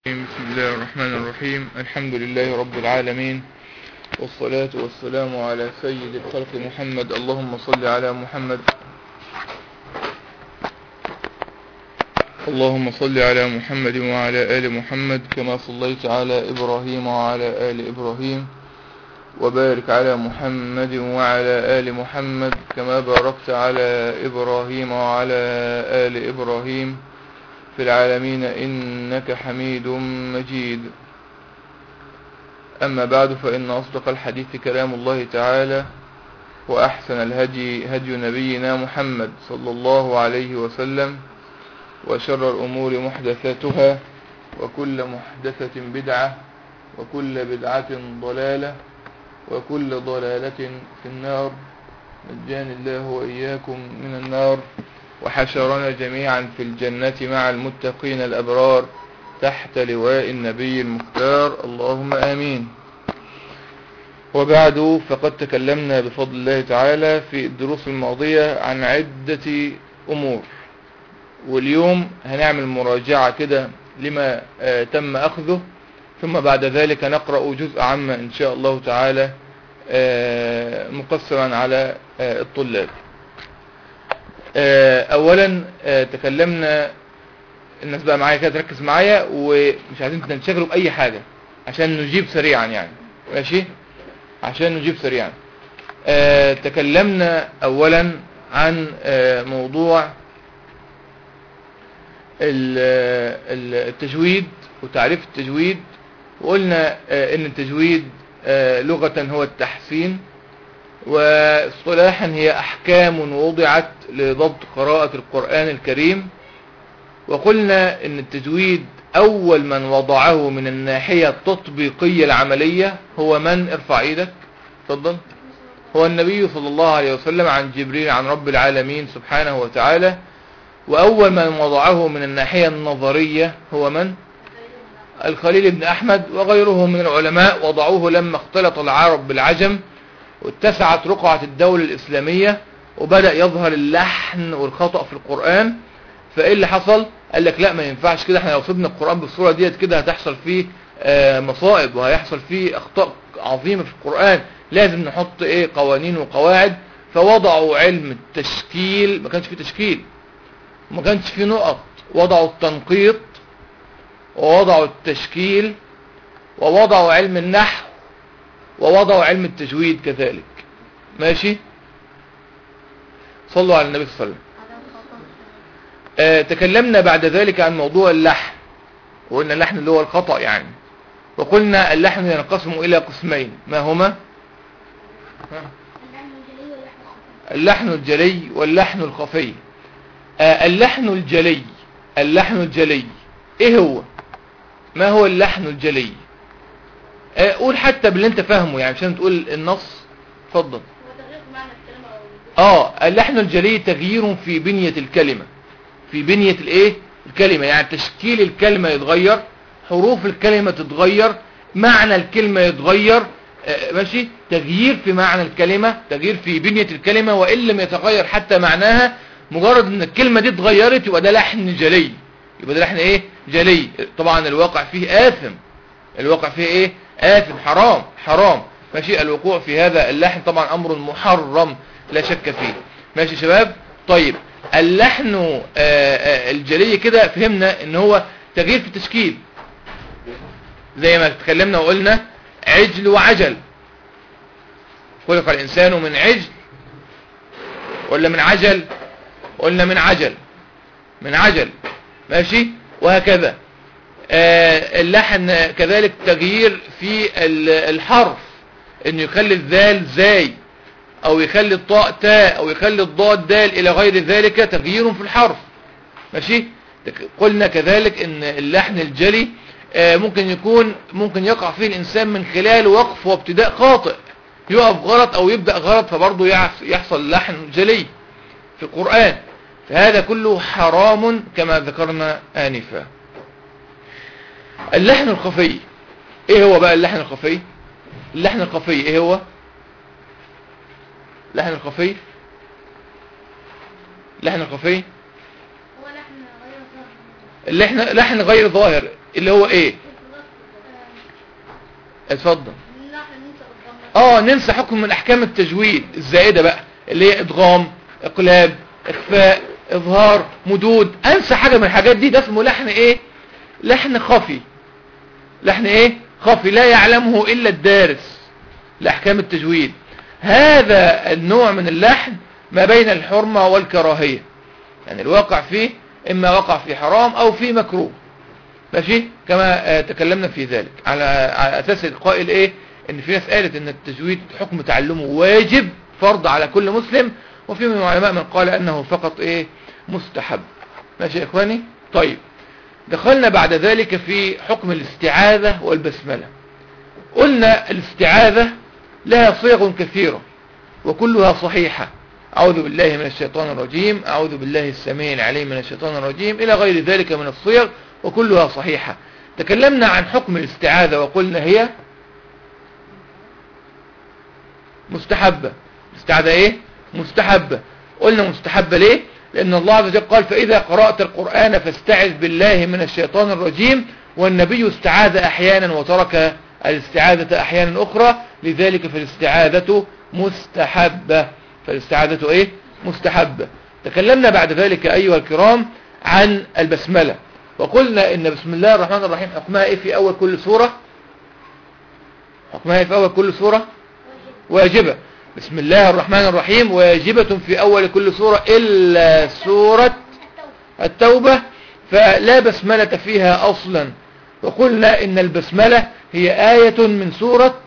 بسم الله الرحمن الرحيم. الحمد لله رب العالمين، والصلاة والسلام على سيد الخلق محمد. اللهم صل على محمد، اللهم صل على محمد وعلى آل محمد كما صليت على إبراهيم وعلى آل إبراهيم، وبارك على محمد وعلى آل محمد كما باركت على إبراهيم وعلى آل إبراهيم في العالمين إنك حميد مجيد. أما بعد، فإن أصدق الحديث كلام الله تعالى، وأحسن الهدي هدي نبينا محمد صلى الله عليه وسلم، وشر الأمور محدثاتها، وكل محدثة بدعة، وكل بدعة ضلالة، وكل ضلالة في النار. نجاني الله وإياكم من النار، وحشرنا جميعا في الجنة مع المتقين الأبرار تحت لواء النبي المختار، اللهم آمين. وبعد، فقد تكلمنا بفضل الله تعالى في الدروس الماضية عن عدة أمور، واليوم هنعمل مراجعة كده لما تم أخذه، ثم بعد ذلك نقرأ جزء عما إن شاء الله تعالى مقسما على الطلاب. اولا تكلمنا، الناس بقى معايا كده تركز معايا ومش عايزين تنشغلوا باي حاجة عشان نجيب سريعا، يعني ماشي، عشان نجيب سريعا. تكلمنا اولا عن موضوع التجويد وتعريف التجويد، وقلنا ان التجويد لغة هو التحسين، واصطلاحا هي احكام وضعت لضبط قراءة القرآن الكريم. وقلنا ان التجويد اول من وضعه من الناحية التطبيقية العملية هو من؟ ارفع ايدك، اتفضل. هو النبي صلى الله عليه وسلم عن جبريل عن رب العالمين سبحانه وتعالى. واول من وضعه من الناحية النظرية هو من؟ الخليل بن احمد وغيره من العلماء، وضعوه لما اختلط العرب بالعجم واتسعت رقعة الدولة الإسلامية، وبدأ يظهر اللحن والخطأ في القرآن. فإيه اللي حصل؟ قال لك لا، ما ينفعش كده، احنا لو سيبنا القرآن بالصورة ديت كده هتحصل فيه مصائب، وهيحصل فيه أخطاء عظيمة في القرآن، لازم نحط قوانين وقواعد. فوضعوا علم التشكيل، ما كانش فيه تشكيل، ما كانش فيه نقط، وضعوا التنقيط، ووضعوا التشكيل، ووضعوا علم النحو، ووضعوا علم التجويد كذلك. ماشي، صلوا على النبي صلى الله عليه وسلم. تكلمنا بعد ذلك عن موضوع اللحن، وقلنا اللحن اللي هو الخطأ يعني، وقلنا اللحن ينقسم إلى قسمين، ما هما؟ اللحن الجلي واللحن الخفي. اللحن الجلي، اللحن الجلي ايه هو؟ ما هو اللحن الجلي؟ قول حتى باللي انت فاهمه، يعني عشان تقول النص. اتفضل. اللحن الجلي تغيير في بنية الكلمة، في بنية الكلمة، يعني تشكيل الكلمة يتغير، حروف الكلمة تتغير، معنى الكلمة يتغير. ماشي، تغيير في معنى الكلمة، تغيير في بنية الكلمة، وإن لم يتغير حتى معناها، مجرد ان الكلمة دي اتغيرت يبقى ده لحن جلي، يبقى ده لحن جلي. طبعا الواقع فيه آثم، الواقع فيه آثم، حرام حرام. ماشي، الوقوع في هذا اللحن طبعا أمر محرم لا شك فيه. ماشي شباب؟ طيب، اللحن الجلي كده فهمنا ان هو تغيير في التشكيل، زي ما تكلمنا وقلنا عجل وعجل. خلق الإنسان من عجل ولا من عجل؟ قلنا من عجل، من عجل. ماشي، وهكذا. اللحن كذلك تغيير في الحرف، انه يخلي الذال زاي، او يخلي الطاء تاء، او يخلي الضاد دال، الى غير ذلك، تغيير في الحرف. ماشي، قلنا كذلك ان اللحن الجلي ممكن يقع فيه الانسان من خلال وقف وابتداء خاطئ، يقف غلط او يبدأ غلط، فبرضه يحصل لحن جلي في القرآن. فهذا كله حرام كما ذكرنا آنفا. اللحن الخفي ايه هو بقى؟ اللحن الخفي، اللحن الخفي ايه هو؟ اللحن الخفي، اللحن الخفي هو لحن غير ظاهر. لحن غير ظاهر. اللي هو ايه؟ اتفضل. ننسى حكم من احكام التجويد الزائدة بقى، اللي هي ادغام، اقلاب، اخفاء، اظهار، مدود. انسى حاجة من الحاجات دي، ده اسمه لحن ايه؟ لحن خفي. لحن ايه؟ خفي لا يعلمه الا الدارس لاحكام التجويد. هذا النوع من اللحن ما بين الحرمة والكراهية، يعني الواقع فيه اما وقع في حرام او في مكروه، ماشي، كما تكلمنا في ذلك على اساس القائل ايه، ان في ناس قالت ان التجويد حكم تعلمه واجب فرض على كل مسلم، وفي من العلماء من قال انه فقط ايه، مستحب. ماشي يا اخواني. طيب دخلنا بعد ذلك في حكم الاستعاذة والبسملة. قلنا الاستعاذة لها صيغ كثيرة وكلها صحيحة، أعوذ بالله من الشيطان الرجيم، أعوذ بالله السميع العليم من الشيطان الرجيم، إلى غير ذلك من الصيغ، وكلها صحيحة. تكلمنا عن حكم الاستعاذة وقلنا هي مستحبة. الاستعاذة ايه؟ مستحبة. قلنا مستحبة ليه؟ لأن الله عز وجل قال فإذا قرأت القرآن فاستعذ بالله من الشيطان الرجيم، والنبي استعاذ أحيانا وترك الاستعاذة أحيانا أخرى، لذلك فالاستعاذة مستحبة. فالاستعاذة ايه؟ مستحبة. تكلمنا بعد ذلك أيها الكرام عن البسملة، وقلنا إن بسم الله الرحمن الرحيم حكمها ايه في أول كل سورة؟ حكمها ايه في أول كل سورة؟ واجبة. بسم الله الرحمن الرحيم واجبة في أول كل سورة إلا سورة التوبة، فلا بسملة فيها أصلا. وقلنا إن البسملة هي آية من سورة،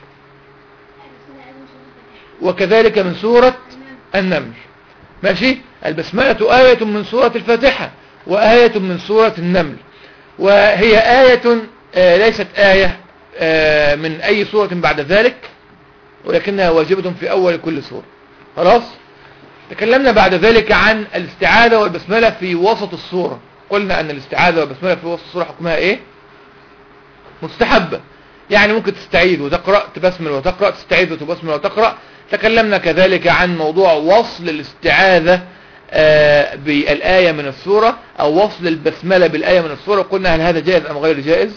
وكذلك من سورة النمل. ماشي، البسملة آية من سورة الفاتحة وآية من سورة النمل، وهي آية ليست آية من أي سورة بعد ذلك، ولكنها واجبة في أول كل سورة. خلاص. تكلمنا بعد ذلك عن الاستعاذة والبسملة في وسط السورة. قلنا أن الاستعاذة والبسملة في وسط السورة حكمها إيه؟ مستحبة. يعني ممكن تستعيذ وتقرأ، تبسمل وتقرأ، تستعيذ وتبسمل وتقرأ. تكلمنا كذلك عن موضوع وصل الاستعاذة بالآية من السورة، أو وصل البسملة بالآية من السورة. قلنا هل هذا جائز أم غير جائز؟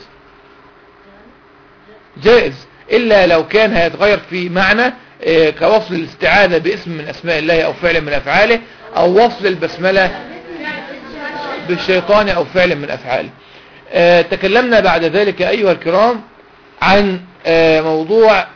جائز، إلا لو كان هيتغير في معنى، كوصل الاستعاذة باسم من أسماء الله أو فعل من أفعاله، أو وصل البسملة بالشيطان أو فعل من أفعاله. تكلمنا بعد ذلك أيها الكرام عن موضوع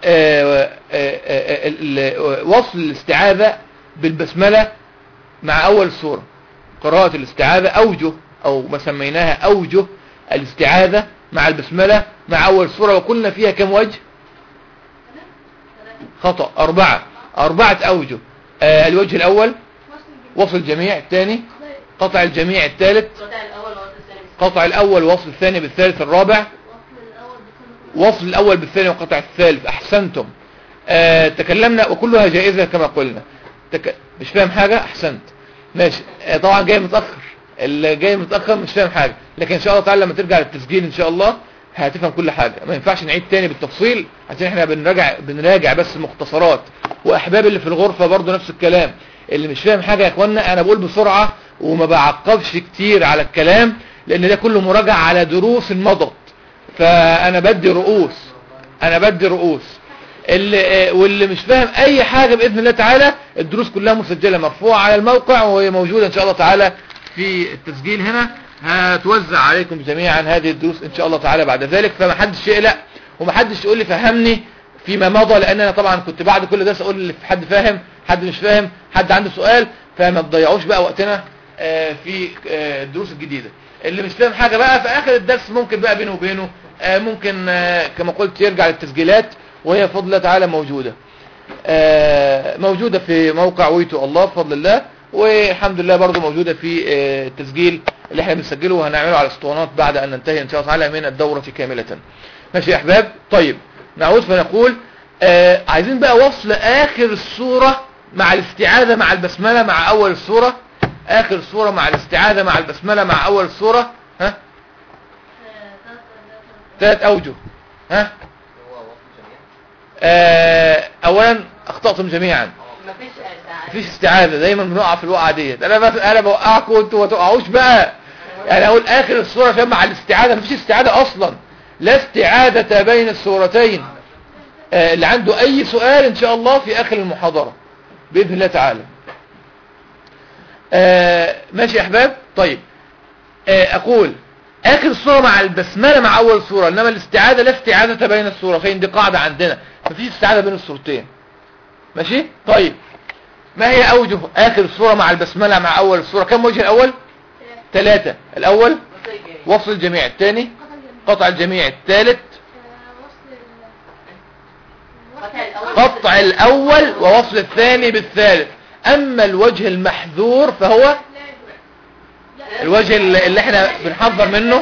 وصل الاستعاذة بالبسملة مع أول سورة. قراءة الاستعاذة أوجه، أو ما سميناها أوجه الاستعاذة مع البسملة مع أول سورة، وقلنا فيها كم وجه؟ خطأ، أربعة أوجه. الوجه الأول وصل الجميع، الثاني قطع الجميع، الثالث قطع الأول ووصل الثاني بالثالث، الرابع وصل الأول بالثاني وقطع الثالث. أحسنتم. تكلمنا وكلها جائزة كما قلنا. مش فاهم حاجة؟ أحسنت، ماشي. طبعا جاي متأخر، اللي جاي متأخر مش فاهم حاجة، لكن إن شاء الله تعالى لما ترجع للتسجيل إن شاء الله هتفهم كل حاجة. ما ينفعش نعيد تاني بالتفصيل عشان احنا بنراجع بس مختصرات. واحباب اللي في الغرفة برضو نفس الكلام، اللي مش فاهم حاجة يا اخوانا انا بقول بسرعة وما بعقبش كتير على الكلام، لان ده كله مراجعة على دروس مضت، فانا بدي رؤوس. واللي مش فاهم اي حاجة باذن الله تعالى الدروس كلها مسجلة مرفوعة على الموقع، وهي موجودة ان شاء الله تعالى في التسجيل هنا، هتوزع عليكم جميعا هذه الدروس ان شاء الله تعالى بعد ذلك. فما حدش يقلق وما حدش يقول لي فهمني فيما مضى، لان انا طبعا كنت بعد كل درس اقول اللي حد فاهم، حد مش فاهم، حد عنده سؤال، فما تضيعوش بقى وقتنا في الدروس الجديدة. اللي مش فاهم حاجة بقى في اخر الدرس ممكن بقى بينه وبينه ممكن كما قلت يرجع للتسجيلات، وهي بفضل الله تعالى موجودة في موقع ويتو الله بفضل الله، والحمد لله برضو موجودة في التسجيل اللي احنا بنسجله وهنعمله على اسطوانات بعد ان ننتهي ان شاء الله تعالى من الدورة كاملة. ماشي يا احباب. طيب نعود فنقول عايزين بقى وصل اخر السورة مع الاستعاذة مع البسملة مع اول السورة. اخر السورة مع الاستعاذة مع البسملة مع اول السورة، ها 3 اوجه. ها اولا اخطأتم جميعا، مفيش استعاذة، دايما بنقع في الوقعة ديت. انا بوقعكم وانتوا ما تقعوش بقى، يعني اقول اخر السورة عشان مع الاستعادة، مفيش استعادة اصلا، لا استعادة بين السورتين. اللي عنده اي سؤال ان شاء الله في اخر المحاضرة باذن الله تعالى. ماشي يا احباب. طيب اقول اخر السورة مع البسملة مع اول السورة، انما الاستعادة لا استعادة بين السورتين، دي قاعدة عندنا، مفيش استعادة بين السورتين. ماشي. طيب ما هي اوجه اخر السورة مع البسملة مع اول السورة؟ كم وجه الاول؟ 3. الاول وصل الجميع، الثاني قطع الجميع، الثالث قطع الاول ووصل الثاني بالثالث. اما الوجه المحذور فهو الوجه اللي احنا بنحذر منه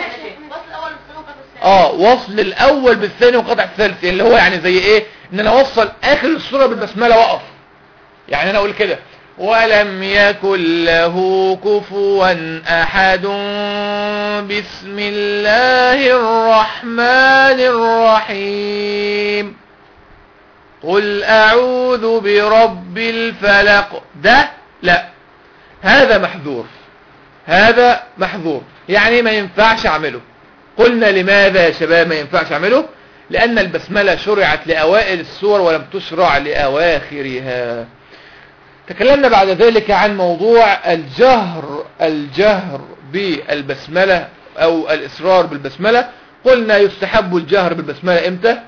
وصل الاول بالثاني وقطع الثالث، اللي هو يعني زي ايه؟ ان انا اوصل اخر السورة بالبسملة واقف. يعني انا اقول كده ولم يكن له كفوا احد بسم الله الرحمن الرحيم قل اعوذ برب الفلق. ده لا، هذا محذور، هذا محذور، يعني ما ينفعش اعمله. قلنا لماذا يا شباب ما ينفعش اعمله؟ لان البسملة شرعت لاوائل السور ولم تشرع لاواخرها. تكلمنا بعد ذلك عن موضوع الجهر بالبسملة او الاصرار بالبسملة. قلنا يستحب الجهر بالبسملة امتى؟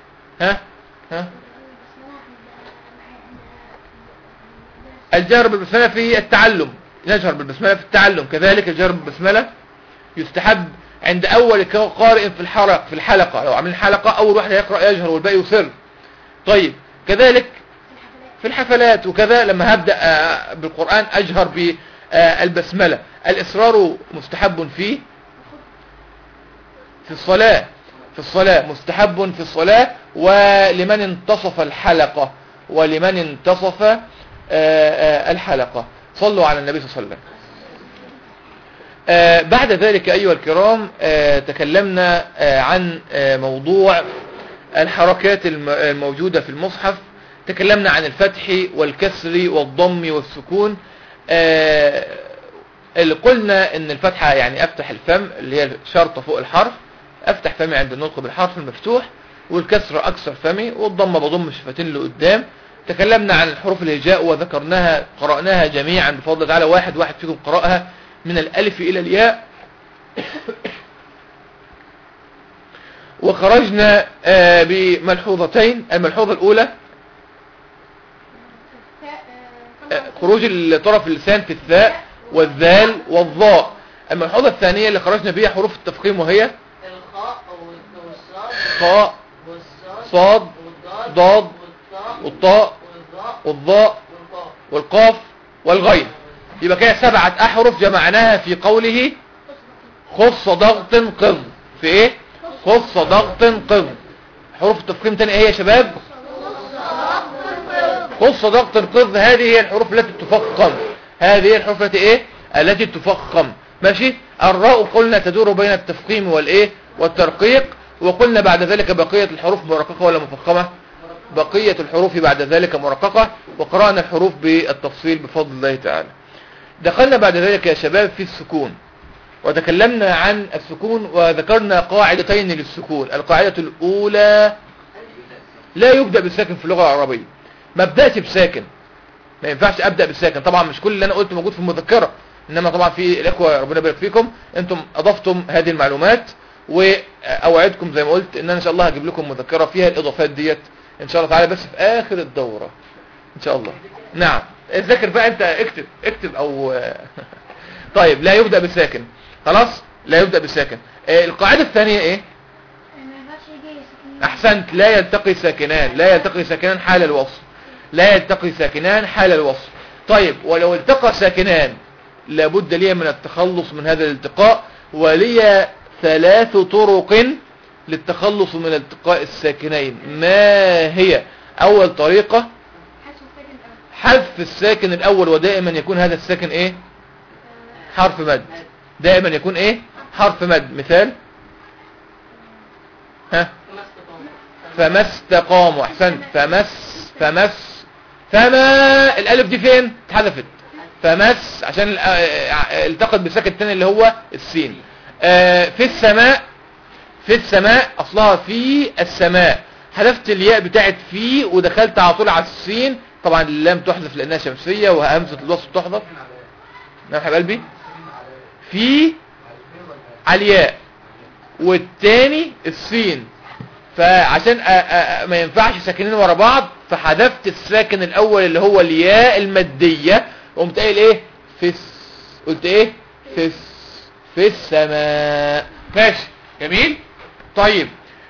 الجهر بالبسملة في التعلم، نجهر بالبسملة في التعلم. كذلك الجهر بالبسملة يستحب عند اول قارئ في الحلقة، لو عاملين حلقة اول واحد يقرأ يجهر والباقي يسر. طيب كذلك في الحفلات وكذا، لما هبدأ بالقرآن أجهر بالبسملة. الإصرار مستحب في الصلاة مستحب في الصلاة، ولمن انتصف الحلقة الحلقة. صلوا على النبي صلى الله عليه وسلم. بعد ذلك أيها الكرام تكلمنا عن موضوع الحركات الموجودة في المصحف. تكلمنا عن الفتح والكسر والضم والسكون. اللي قلنا ان الفتحة يعني افتح الفم اللي هي شرطة فوق الحرف، افتح فمي عند النطق بالحرف المفتوح، والكسر اكسر فمي، والضم بضم شفتين لقدام. تكلمنا عن الحروف الهجاء وذكرناها قرأناها جميعا بفضل الله تعالى، واحد فيكم قرأها من الالف الى الياء. وخرجنا بملحوظتين. الملحوظة الاولى خروج طرف اللسان في الثاء والذال والظاء. الملحوظة الثانية اللي خرجنا بيها حروف التفخيم، وهي الخاء خاء صاد ضاد والطاء والظاء والقاف والغين. يبقى كده 7 أحرف جمعناها في قوله خص ضغط قض. في ايه؟ خص ضغط قض. حروف التفخيم تاني ايه يا شباب؟ خص ضغط قض. هذه هي الحروف التي تفخم، هذه هي الحروف التي ايه؟ التي تفخم. ماشي. الراء قلنا تدور بين التفخيم والايه والترقيق. وقلنا بعد ذلك بقية الحروف مرققة ولا مفخمة؟ بقية الحروف بعد ذلك مرققة. وقرأنا الحروف بالتفصيل بفضل الله تعالى. دخلنا بعد ذلك يا شباب في السكون، وتكلمنا عن السكون وذكرنا قاعدتين للسكون. القاعدة الأولى لا يبدأ بالساكن في اللغة العربية. ما ابدأش بساكن، ما ينفعش أبدأ بالساكن. طبعا مش كل اللي أنا قلته موجود في المذكرة، إنما طبعا في الأخوة ربنا يبارك فيكم أنتم أضفتم هذه المعلومات. وأوعدكم زي ما قلت إن أنا إن شاء الله هجيب لكم مذكرة فيها الإضافات ديت إن شاء الله تعالى، بس في آخر الدورة إن شاء الله. نعم. اذكر بقى أنت، اكتب أو طيب لا يبدأ بالساكن. خلاص لا يبدأ بالساكن. القاعدة الثانية إيه؟ أحسنت. لا يلتقي ساكنان، لا يلتقي ساكنان حال الوصف، لا يلتقي ساكنان حال الوصف. طيب ولو التقى ساكنان لابد لي من التخلص من هذا الالتقاء، ولي 3 طرق للتخلص من التقاء الساكنين. ما هي؟ أول طريقة حذف الساكن الأول، ودائما يكون هذا الساكن إيه؟ حرف مد. دائما يكون إيه؟ حرف مد. مثال فما استقاموا. أحسنت. فما الألف دي فين؟ اتحذفت. فمس عشان التقط بساكن الثاني اللي هو السين. في السماء، في السماء اصلها في السماء، حذفت الياء بتاعت في ودخلت على طول على السين. طبعا اللام تحذف لانها شمسيه وهمزه الوصل تحذف. نعم حبيب قلبي، في على الياء والتاني السين، فعشان ما ينفعش ساكنين ورا بعض فحذفت الساكن الاول اللي هو الياء الماديه وقمت قايل ايه فس، قلت ايه فس في السماء. ماشي جميل. طيب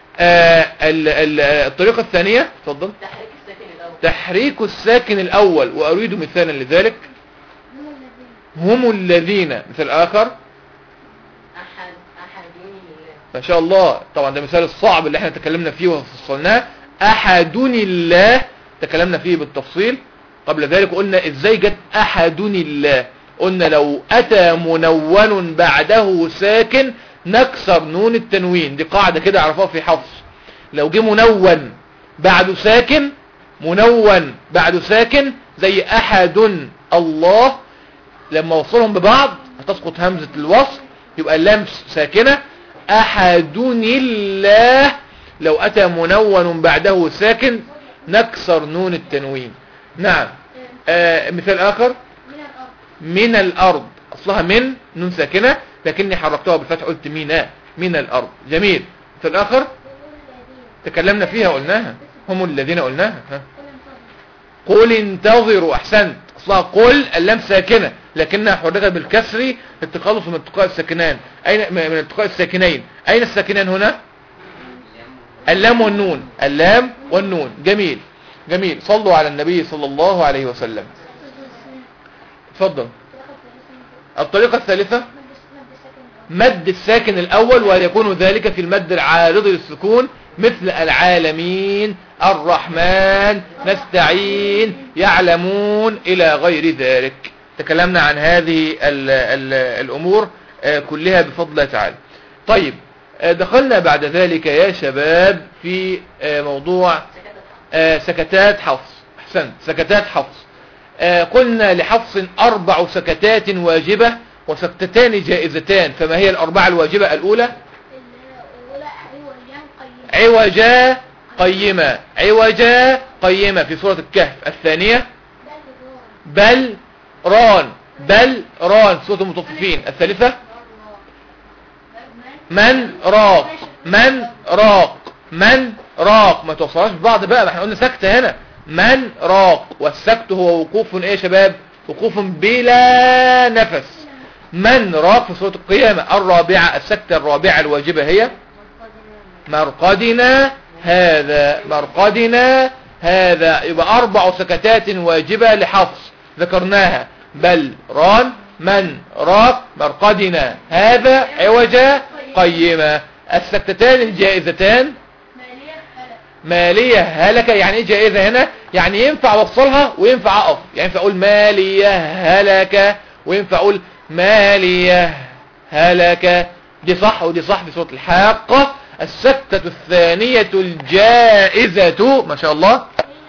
الطريقه الثانيه اتفضل. تحريك الساكن الاول. تحريك الساكن الاول، واريد مثالا لذلك. هم الذين. مثال اخر. ما شاء الله، طبعا ده مثال الصعب اللي احنا تكلمنا فيه وفصلناه. احدن الله تكلمنا فيه بالتفصيل قبل ذلك، قلنا ازاي جت احدن الله. قلنا لو اتى منون بعده ساكن نكسر نون التنوين، دي قاعدة كده عرفوها في حفص. لو جه منون بعده ساكن، منون بعده ساكن زي احد الله، لما وصلهم ببعض هتسقط همزة الوصل يبقى اللام ساكنة. احدن الله لو اتى منون بعده ساكن نكسر نون التنوين. نعم. مثال اخر. من الارض اصلها من نون ساكنة لكني حركتها بالفتح قلت مينا، من الارض. جميل. مثال اخر تكلمنا فيها قلناها. هم الذين قلناها. قل انتظروا. احسنت، اصلها قل اللام ساكنة لكنها حركت بالكسر للتخلص من التقاء الساكنين. اين من التقاء الساكنين؟ اين الساكنين هنا؟ اللام والنون، اللام والنون. جميل جميل. صلوا على النبي صلى الله عليه وسلم. اتفضل. الطريقة الثالثة مد الساكن الاول ويكون ذلك في المد العارض للسكون مثل العالمين، الرحمن، نستعين، يعلمون الى غير ذلك. تكلمنا عن هذه الامور كلها بفضل الله تعالى. طيب دخلنا بعد ذلك يا شباب في موضوع سكتات حفص. احسنت، سكتات حفص. قلنا لحفص 4 سكتات واجبة وسكتتان جائزتان، فما هي الأربعة الواجبة؟ الأولى عوجا قيمة، عوجا قيمة في سورة الكهف. الثانية بل ران، بل ران سورة المطففين. الثالثة من راق، من راق، من راق. ما توصلهاش ببعض بقى، ما احنا قلنا سكتة هنا. من راق، والسكت هو وقوف ايه يا شباب؟ وقوف بلا نفس. من راق في سورة القيامة. الرابعة، السكتة الرابعة الواجبة هي مرقدنا هذا، مرقدنا هذا. يبقى 4 سكتات واجبة لحفص ذكرناها: بل ران، من راق، مرقدنا هذا، عوجا قيمة. السكتتان الجائزتان مالية هلك. يعني ايه جائزة هنا؟ يعني ينفع اوصلها وينفع اقف، يعني ينفع اقول مالية هلك وينفع اقول مالية هلك. دي صح ودي صح في سورة الحاقة. السكتة الثانية الجائزة ما شاء الله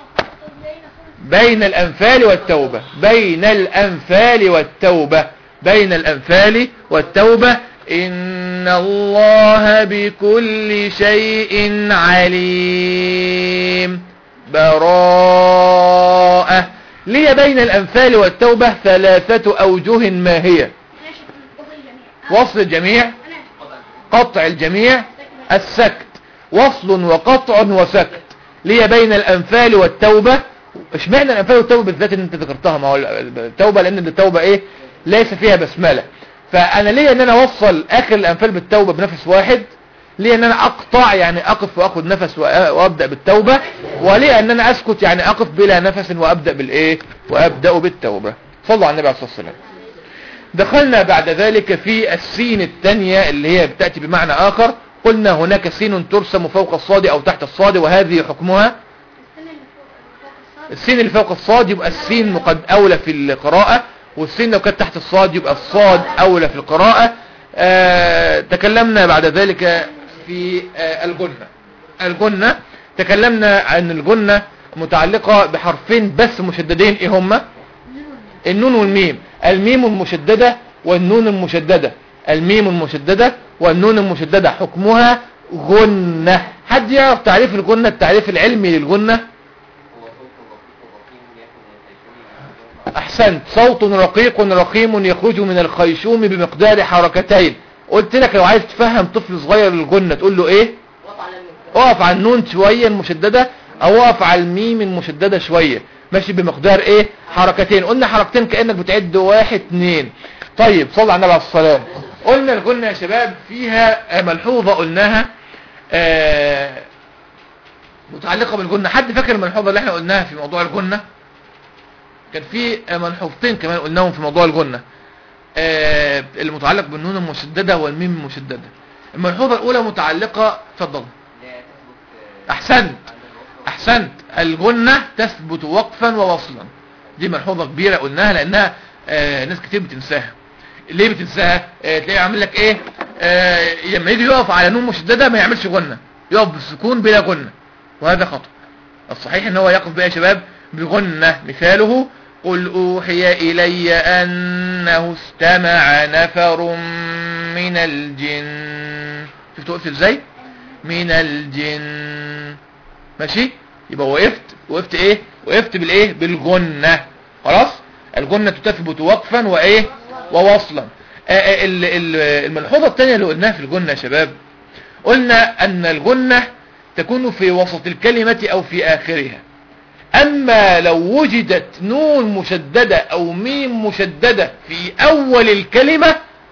بين الأنفال والتوبة، بين الأنفال والتوبة، بين الأنفال والتوبة. إن الله بكل شيء عليم. براءة. ليه بين الأنفال والتوبة 3 أوجه ما هي؟ وصل الجميع، قطع الجميع، السكت. وصل وقطع وسكت. ليه بين الأنفال والتوبة؟ اشمعنى الأنفال والتوبة بالذات اللي انت ذكرتها؟ ما هو التوبة لأن التوبة ايه؟ ليس فيها بسملة. فانا ليه ان انا اوصل اخر الانفال بالتوبة بنفس واحد؟ ليه ان انا اقطع يعني اقف واخد نفس وابدأ بالتوبة؟ وليه ان انا اسكت يعني اقف بلا نفس وابدأ بالايه؟ وابدأ بالتوبة. صلوا على النبي عليه الصلاة والسلام. دخلنا بعد ذلك في السين الثانية اللي هي بتأتي بمعنى اخر. قلنا هناك سين ترسم فوق الصاد او تحت الصاد، وهذه حكمها السين اللي فوق الصاد يبقى السين مقد اولى في القراءة، والسين لو كانت تحت الصاد يبقى الصاد اولى في القراءة. تكلمنا بعد ذلك في الجنة. الجنة تكلمنا عن الجنة متعلقة بحرفين بس مشددين. ايه هما؟ النون والميم. الميم المشددة والنون المشددة، الميم المشددة والنون المشددة حكمها غنة. حد يعرف تعريف الغنة، التعريف العلمي للغنة؟ احسنت، صوت رقيق رخيم يخرج من الخيشوم بمقدار حركتين. قلت لك لو عايز تفهم طفل صغير الغنة تقول له ايه؟ اقف على النون شوية المشددة او اقف على الميم المشددة شوية، ماشي بمقدار ايه؟ حركتين. قلنا حركتين كأنك بتعد 1 2. طيب صلى على النبي عليه الصلاة. قلنا الغنة يا شباب فيها ملحوظة قلناها متعلقة بالغنة. حد فاكر الملحوظة اللي احنا قلناها في موضوع الغنة؟ كان في ملحوظتين كمان قلناهم في موضوع الغنة المتعلق بالنون المشددة والميم المشددة. الملحوظة الأولى متعلقة، اتفضل. أحسنت، الغنة تثبت وقفا ووصلا. دي ملحوظة كبيرة قلناها لأنها ناس كتير بتنساها. ليه بتنساها؟ تلاقيه عامل لك ايه؟ لما يجي يقف على نون مشددة ما يعملش غنة، يقف بالسكون بلا غنة، وهذا خطأ. الصحيح ان هو يقف بقى يا شباب بغنة. مثاله قل أوحي إلي أنه استمع نفر من الجن. شفتوا وقفت ازاي؟ من الجن، ماشي. يبقى وقفت ايه؟ وقفت بالايه؟ بالغنة. خلاص، الغنة تثبت وقفا وايه؟ ووصلا. الملحوظة الثانية اللي قلناها في الغنة يا شباب، قلنا ان الغنة تكون في وسط الكلمة او في اخرها. اما لو وجدت نون مشددة او ميم مشددة في اول الكلمة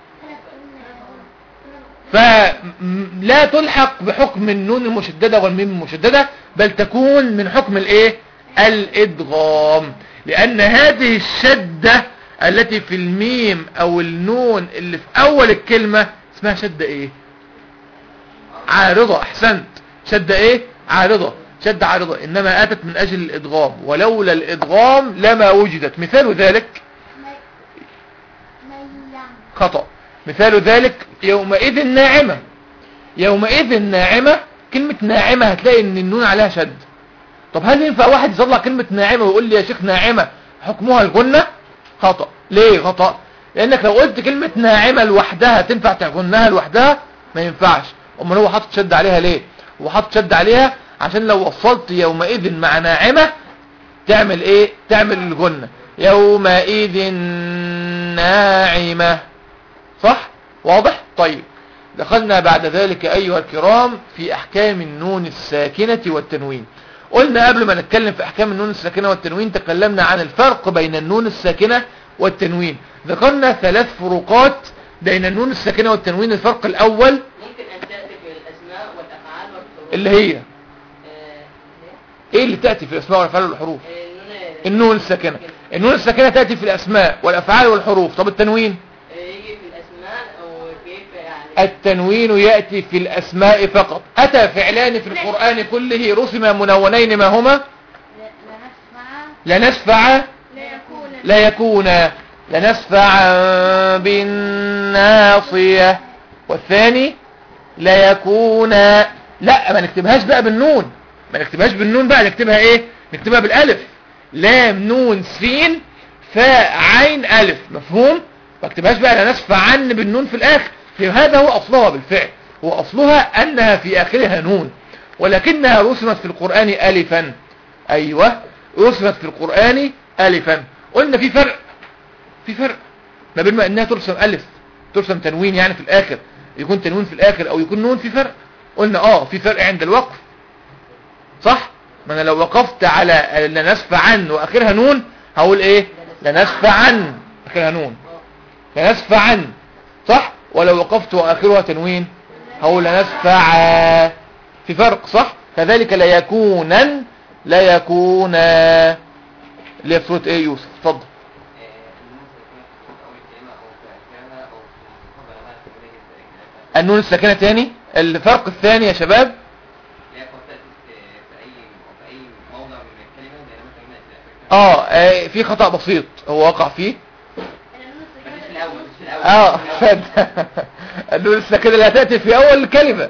فلا تلحق بحكم النون المشددة والميم المشددة، بل تكون من حكم الايه؟ الادغام. لان هذه الشدة التي في الميم او النون اللي في اول الكلمة اسمها شدة ايه؟ عارضة. احسنت، شدة ايه؟ عارضة، شدة عارضة، انما اتت من اجل الادغام، ولولا الادغام لما وجدت. مثال ذلك خطأ. مثال ذلك يومئذ ناعمة. يومئذ ناعمة، كلمة ناعمة هتلاقي ان النون عليها شد. طب هل ينفع واحد يطلع كلمة ناعمة ويقول لي يا شيخ ناعمة حكمها الغنة؟ خطأ. ليه خطأ؟ لانك لو قلت كلمة ناعمة لوحدها تنفع تغنها لوحدها؟ ما ينفعش. امال هو حاطط شد عليها ليه؟ هو حاطط شد عليها عشان لو وصلت يومئذ مع ناعمة تعمل ايه؟ تعمل الغنة. يومئذ ناعمة، صح؟ واضح؟ طيب، دخلنا بعد ذلك ايها الكرام في احكام النون الساكنة والتنوين. قلنا قبل ما نتكلم في احكام النون الساكنة والتنوين تكلمنا عن الفرق بين النون الساكنة والتنوين. ذكرنا 3 فروقات بين النون الساكنة والتنوين. الفرق الاول ممكن ان تأتي في الاسماء والافعال والحروف. اللي هي ايه اللي تأتي في الاسماء والافعال والحروف؟ النون الساكنة. النون الساكنة تأتي في الاسماء والافعال والحروف. طب التنوين؟ يجي في الاسماء او كيف يعني؟ التنوين يأتي في الاسماء فقط. اتى فعلان في القرآن كله رسم منونين، ما هما؟ لنسفع لا يكون لنسفع بالناصية، والثاني لا يكون. لا، ما نكتبهاش بقى بالنون، ما نكتبهاش بالنون بقى، نكتبها ايه؟ نكتبها بالالف. لام نون سين فاء عين الف، مفهوم؟ ما اكتبهاش بقى لنسفع عن بالنون في الاخر. هذا هو اصلها بالفعل، هو اصلها انها في اخرها نون، ولكنها رسمت في القرآن الفا. ايوه، رسمت في القرآن الفا. قلنا في فرق ما بين ما انها ترسم الف، ترسم تنوين يعني في الاخر، يكون تنوين في الاخر او يكون نون. في فرق. قلنا في فرق عند الوقف، صح؟ ما انا لو وقفت على لنسفع عن واخرها نون هقول ايه؟ لنسفع عن، اخرها نون، لنسفع عن، صح؟ ولو وقفت واخرها تنوين هقول لنسفع. في فرق، صح؟ كذلك لا يكون اللي في سورة ايه يوسف؟ اتفضل. النون الساكنة تاني. الفرق الثاني يا شباب في خطأ بسيط هو وقع فيه. النون الساكنة اللي هتأتي في اول الكلمة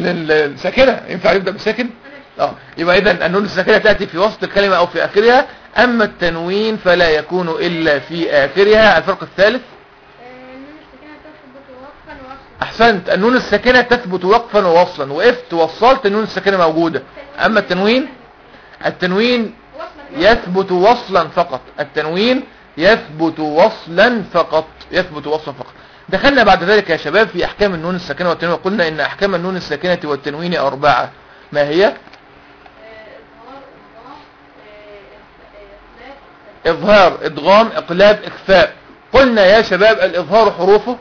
الساكنة ينفع يبدأ بالساكن؟ يبقى اذا النون الساكنة تأتي في وسط الكلمة او في اخرها. أما التنوين فلا يكون إلا في آخرها. الفرق الثالث النون الساكنة تثبت وقفا ووصلا. أحسنت، النون الساكنة تثبت وقفا ووصلا، وقفت وصلت النون الساكنة موجودة. أما التنوين يثبت وصلا فقط، التنوين يثبت وصلا فقط، يثبت وصلا فقط. دخلنا بعد ذلك يا شباب في أحكام النون الساكنة والتنوين، وقلنا إن أحكام النون الساكنة والتنوين 4. ما هي؟ إظهار، إدغام، إقلاب، إخفاء. قلنا يا شباب الإظهار حروفه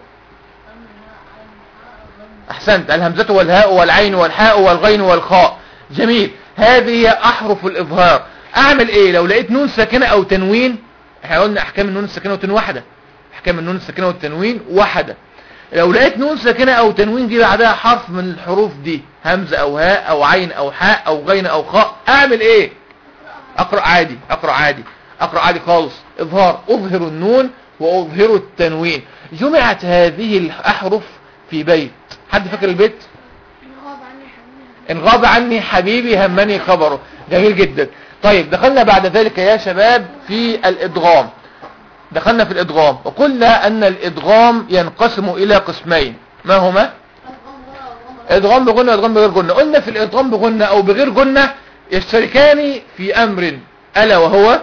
أحسنت، الهمزة والهاء والعين والحاء والغين والخاء. جميل، هذه أحرف الإظهار. أعمل إيه لو لقيت نون ساكنة أو تنوين؟ احنا قلنا أحكام النون الساكنة والتنوين واحدة، أحكام النون الساكنة والتنوين واحدة. لو لقيت نون ساكنة أو تنوين جه بعدها حرف من الحروف دي، همزة أو هاء أو عين أو حاء أو غين أو خاء، أعمل إيه؟ أقرأ عادي، أقرأ عادي خالص. إظهار، أظهر النون وأظهر التنوين. جمعت هذه الأحرف في بيت، حد فاكر البيت؟ إن غاب عني حبيبي همني خبره. جميل جدا. طيب دخلنا بعد ذلك يا شباب في الإدغام. دخلنا في الإدغام وقلنا أن الإدغام ينقسم إلى قسمين. ما هما؟ إدغام بغنة وإدغام بغير غنة. قلنا في الإدغام بغنة أو بغير غنة يشتركان في أمر، ألا وهو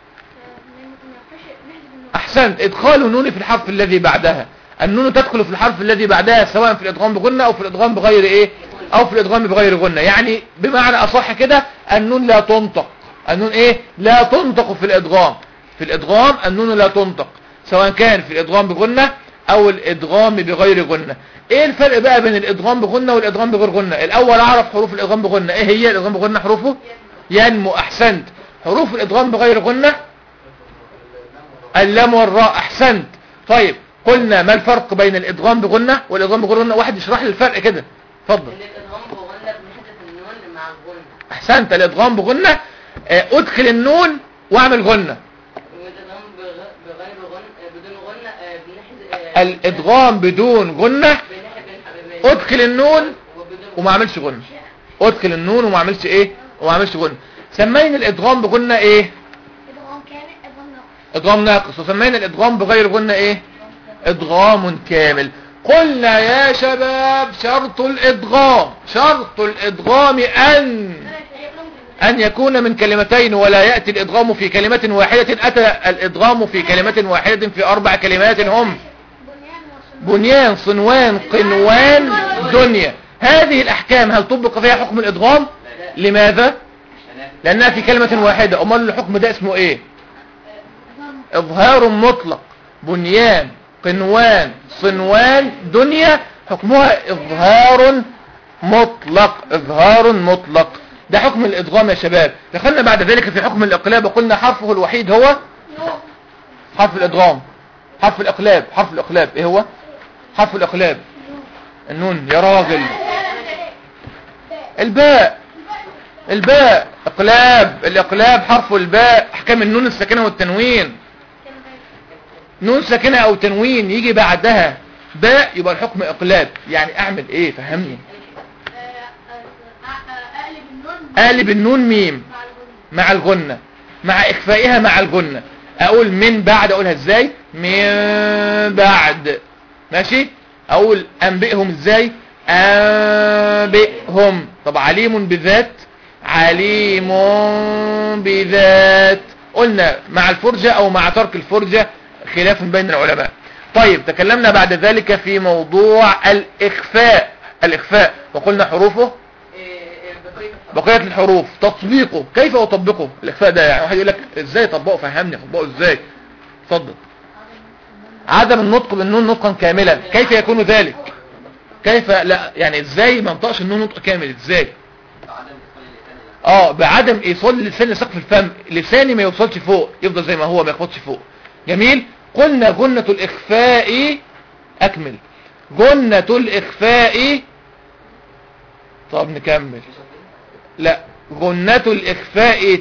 أحسنت، إدخال النون في الحرف الذي بعدها. النون تدخل في الحرف الذي بعدها سواء في الإدغام بغنة أو في الإدغام بغير إيه، أو في الإدغام بغير غنة. يعني بمعنى أصح كده النون لا تنطق، النون إيه لا تنطق في الإدغام. في الإدغام النون لا تنطق سواء كان في الإدغام بغنة أو الإدغام بغير غنة. إيه الفرق بقى بين الإدغام بغنة والإدغام بغير غنة؟ الأول أعرف حروف الإدغام بغنة. إيه هي الإدغام بغنة؟ حروفه ينمو. أحسنت. حروف الإدغام بغير غنة اللام والراء. أحسنت. طيب قلنا ما الفرق بين الإدغام بغنة والإدغام بغير غنة؟ واحد يشرح لي الفرق كده، اتفضل. الادغام بغنة بنحذف النون مع الغنة. أحسنت، الإدغام بغنة أدخل النون وأعمل غنة. والادغام بغير غنة بدون غنة بنحذف. الإدغام بدون غنة أدخل النون وما أعملش غنة، أدخل النون وما أعملش إيه، وما أعملش غنة. سمينا الإدغام بغنة إيه؟ إدغام ناقص. وسمينا الإدغام بغير غنة إيه؟ إدغام كامل. قلنا يا شباب شرط الإدغام أن يكون من كلمتين ولا يأتي الإدغام في كلمة واحدة. أتى الإدغام في كلمة واحدة في 4 كلمات هم بنيان، صنوان، قنوان، دنيا. هذه الأحكام هل طبق فيها حكم الإدغام؟ لماذا؟ لأنها في كلمة واحدة. أمال الحكم ده اسمه إيه؟ إظهار مطلق. بنيان، قنوان، صنوان، دنيا، حكمها إظهار مطلق، إظهار مطلق. ده حكم الإدغام يا شباب. دخلنا بعد ذلك في حكم الإقلاب وقلنا حرفه الوحيد هو حرف الإدغام. حرف الإقلاب، حرف الإقلاب إيه هو؟ حرف الإقلاب النون يا راجل. الباء إقلاب. الإقلاب حرف الباء. أحكام النون الساكنة والتنوين، نون ساكنة أو تنوين يجي بعدها باء يبقى الحكم إقلاب. يعني أعمل إيه؟ فهمني. أقلب النون ميم مع الغنة، مع إخفائها مع الغنة. أقول من بعد، أقولها إزاي؟ من بعد. ماشي. أقول أنبئهم إزاي؟ أنبئهم. طب عليم بذات، عليم بذات. قلنا مع الفرجة أو مع ترك الفرجة خلاف بين العلماء. طيب تكلمنا بعد ذلك في موضوع الإخفاء وقلنا حروفه بقية الحروف. تطبيقه، كيف أطبقه الإخفاء ده؟ يعني واحد يقول لك إزاي طبقه؟ فهمني أطبقه إزاي. اتفضل. عدم النطق بالنون نطقا كاملا، كيف يكون ذلك؟ كيف لا يعني إزاي ما انطقش النون نطق كامل؟ إزاي؟ بعدم إيصال اللسان لسقف الفم. لساني ما يوصلش فوق، يفضل زي ما هو ما يخبطش فوق. جميل. قلنا غنة الإخفاء. أكمل. غنة الإخفاء. طب نكمل. لا، غنة الإخفاء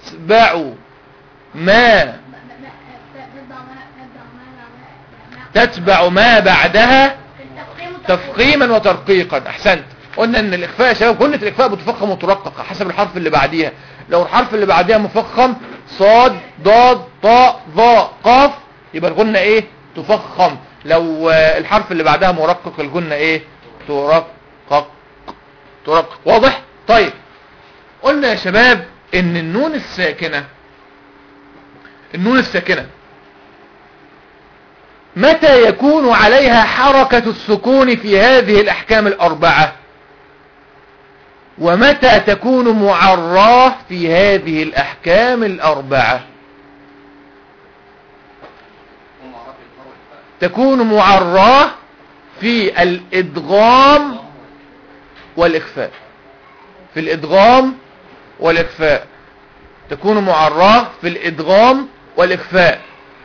تتبع ما بعدها تفخيما وترقيقا. أحسنت. قلنا ان الإخفاء يا شباب غنة الإخفاء بتفخم وترقق حسب الحرف اللي بعديها. لو الحرف اللي بعدها مفخم صاد ضاد طاء ظاء قاف يبقى الغنة ايه تفخم. لو الحرف اللي بعدها مرقق الغنة ايه ترقق. واضح؟ طيب قلنا يا شباب ان النون الساكنة متى يكون عليها حركة السكون في هذه الأحكام الأربعة، ومتى تكون معراه في هذه الأحكام الأربعة؟ تكون معراه في الإدغام والإخفاء. في الإدغام والإخفاء تكون معراه في الإدغام والإخفاء،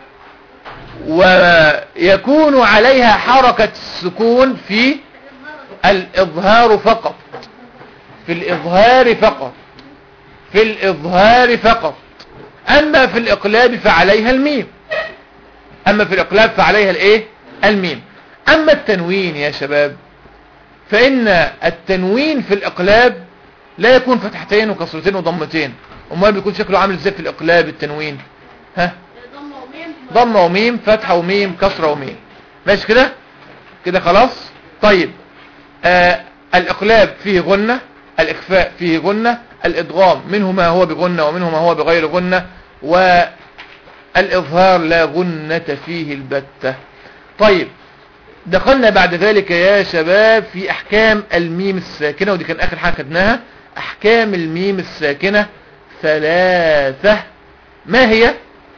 ويكون عليها حركة السكون في الإظهار فقط. في الإظهار فقط. في الإظهار فقط. أما في الإقلاب فعليها الميم. أما في الإقلاب فعليها الإيه؟ الميم. أما التنوين يا شباب فإن التنوين في الإقلاب لا يكون فتحتين وكسرتين وضمتين. أمال بيكون شكله عامل ازاي في الإقلاب التنوين؟ ها؟ ضمة وميم، فتحة وميم، كسرة وميم. ماشي كده؟ كده خلاص؟ طيب الإقلاب فيه غنة، الإخفاء فيه غنة، الإدغام منه ما هو بغنة ومنه ما هو بغير غنة، والإظهار لا غنة فيه البتة. طيب دخلنا بعد ذلك يا شباب في أحكام الميم الساكنة، ودي كان آخر حاجة خدناها. أحكام الميم الساكنة ثلاثة. ما هي؟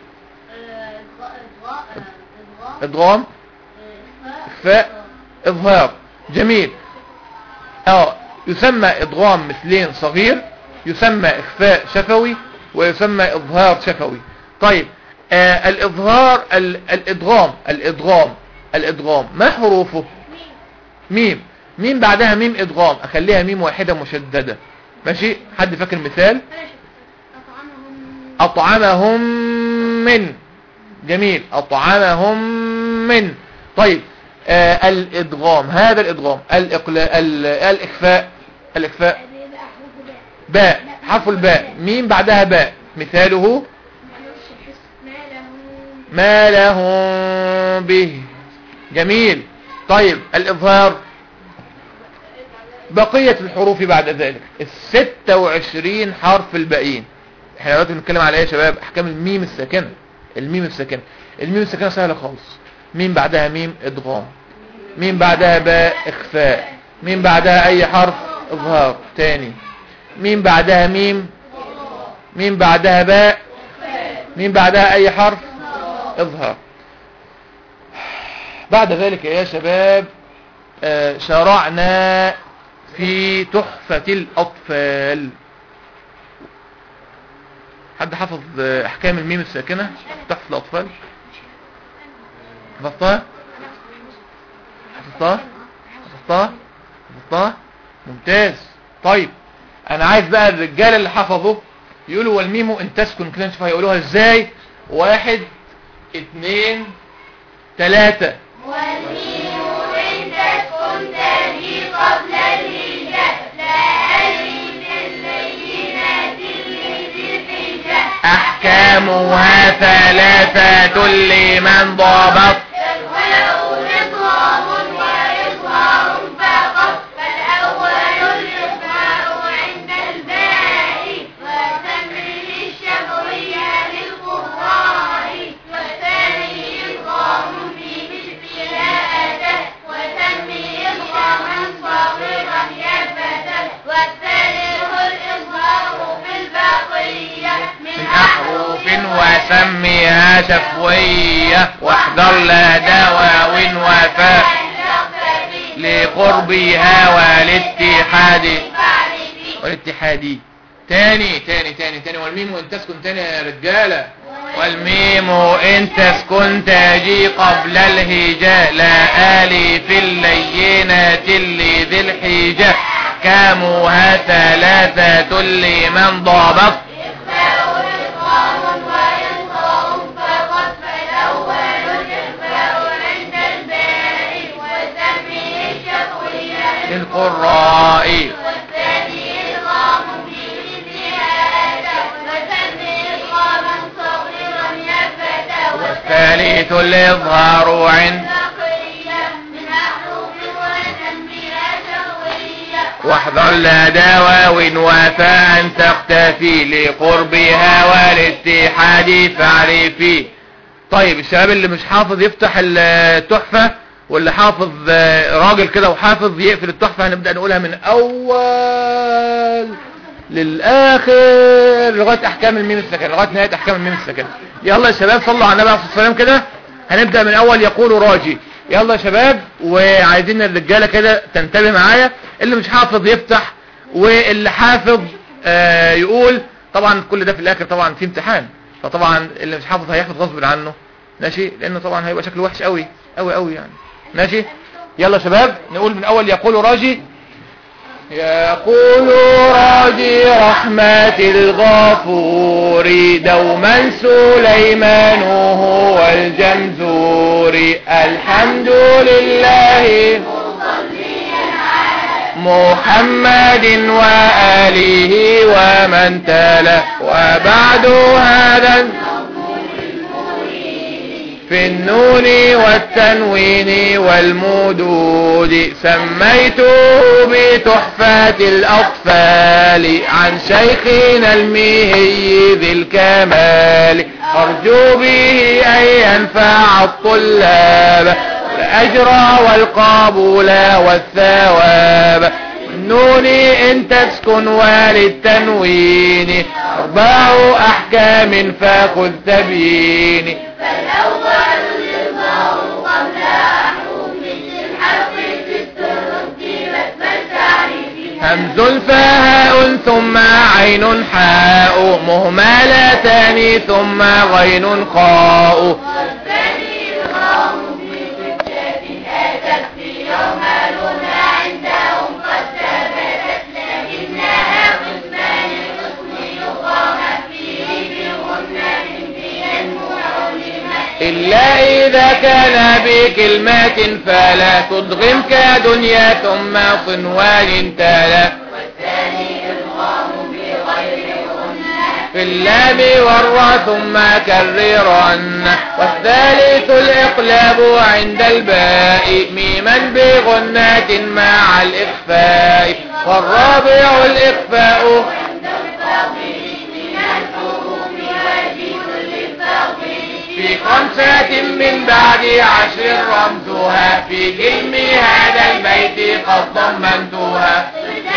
إدغام، إخفاء، إظهار. جميل. يسمى إدغام مثلين صغير، يسمى إخفاء شفوي، ويسمى إظهار شفوي. طيب الإظهار الإدغام ما حروفه؟ ميم. ميم بعدها ميم إدغام، أخليها ميم واحدة مشددة. ماشي؟ حد فاكر مثال؟ أطعمهم من. جميل. أطعمهم من. طيب الإدغام، هذا الإدغام. الإخفاء باء، حرف الباء، ميم بعدها باء. مثاله ما لهم به. جميل. طيب الإظهار بقية الحروف بعد ذلك 26 حرف الباقيين. احنا دلوقتي بنتكلم على ايه يا شباب؟ احكام الميم الساكنة. الميم الساكنة سهلة خالص. ميم بعدها ميم إدغام، ميم بعدها باء إخفاء، ميم بعدها أي حرف إظهار تاني، ميم بعدها ميم بعدها باء، ميم بعدها أي حرف إظهار. بعد ذلك يا شباب شرعنا في تحفة الأطفال. حد حفظ أحكام الميم الساكنة تحفة الأطفال؟ حفظتها؟ ممتاز. طيب انا عايز بقى الرجال اللي حفظوا يقولوا والميم ان تسكن كده، نشوف هيقولوها ازاي. 1 2 3. والميم ان تسكن تجي قبل الهجاء لا ألف اللينات لذي الحجاء احكامها ثلاثة لمن ضبط. وسميها شفوية واحذر لا دواو وفاء لقربها والاتحاد. تاني والميم ان تسكن تاني يا رجالة. والميم ان تسكن تجي قبل الهجاء لا ألف اللينات لذي الحجاء احكامها ثلاثة لمن ضبط. للقراء حيث الإظهار عند واحذر لدى واو وفاء تختفي لقربها والاتحاد فاعرفي. طيب الشباب اللي مش حافظ يفتح التحفة، واللي حافظ راجل كده وحافظ يقفل التحفة. هنبدأ نقولها من أول للآخر لغاية أحكام الميم الساكنة، لغاية نهاية أحكام الميم الساكنة. يلا يا شباب صلوا على النبي عليه الصلاة والسلام كده. هنبدأ من أول يقول راجي. يلا يا شباب، وعايزين الرجالة كده تنتبه معايا. اللي مش حافظ يفتح، واللي حافظ يقول. طبعا كل ده في الآخر طبعا في امتحان، فطبعا اللي مش حافظ هيحفظ غصب عنه، ماشي، لأنه طبعا هيبقى شكله وحش قوي قوي قوي يعني، ماشي. يلا يا شباب نقول من أول يقول راجي. يقول راجي رحمة الغفور دوما سليمان هو الجمزور. الحمد لله محمد وآله ومن تلا. وبعد هذا في النون والتنوين والمدود سميته بتحفة الأطفال عن شيخنا الميهي ذي الكمال. أرجو به أن ينفع الطلاب الأجر والقبول والثواب. النون إن تسكن وللتنوين 4 أحكام فخذ تبيين. فالأول الإظهار قبل أحرف مثل الحرف في الترد والتعريف. همز فهاء ثم عين حاء مهملتان ثم غين خاء. والثاني إظهار بفتاة آتت في يومالون عندهم قد ثبتت لكنها قسمان. قسم يقام فيه بغنة إلا إذا كان بكلمات فلا تدغم كدنيا ثم صنوان تالا. والثاني إدغام بغير غنة في اللام والراء ثم كررن. والثالث الإقلاب عند الباء ميما بغنات مع الإخفاء. والرابع الإخفاء في 5 من بعد 10 رمزها. في كلم هذا البيت قد ضمنتها.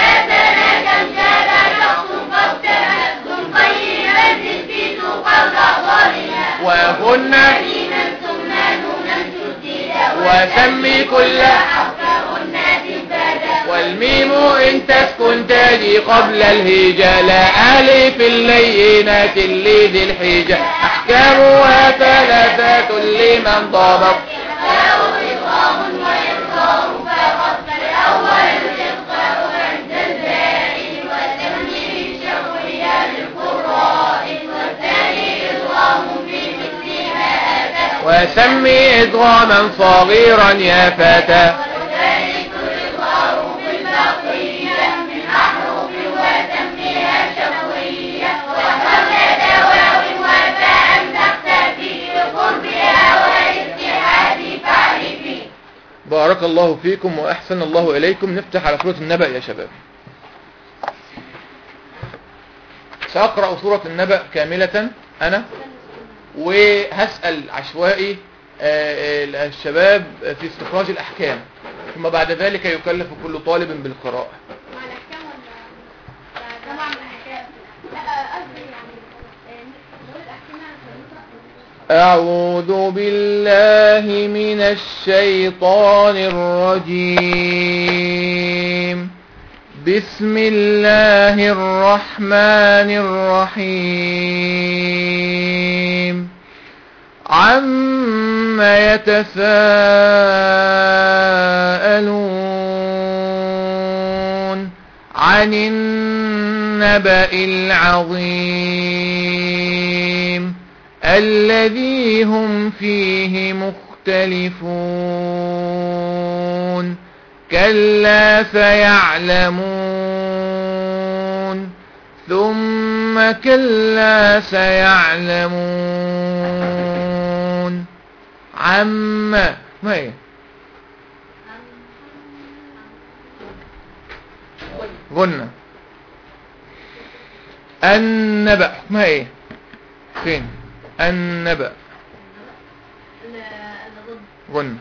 وهن وسمي كل والميم إن تسكن تجي قبل الهجا لا ألف اللينات اللي ذي الحجة. أحكامها 3 لمن ضبط. وسمي إدغاما صغيرا يا فتى. بارك الله فيكم وأحسن الله إليكم. نفتح على سورة النبأ يا شباب. سأقرأ سورة النبأ كاملة أنا، وهسأل عشوائي الشباب في استخراج الأحكام، ثم بعد ذلك يكلف كل طالب بالقراءة. مع الأحكام ولا طبعا الأحكام؟ لا قصدي يعني نقول الأحكام أعوذ بالله من الشيطان الرجيم. بسم الله الرحمن الرحيم. عما يتساءلون عن النبأ العظيم الذي هم فيه مختلفون. كلا سيعلمون ثم كلا سيعلمون عما ما ايه؟ غنة. النبأ حكمها ايه؟ فين النبأ؟ غنة.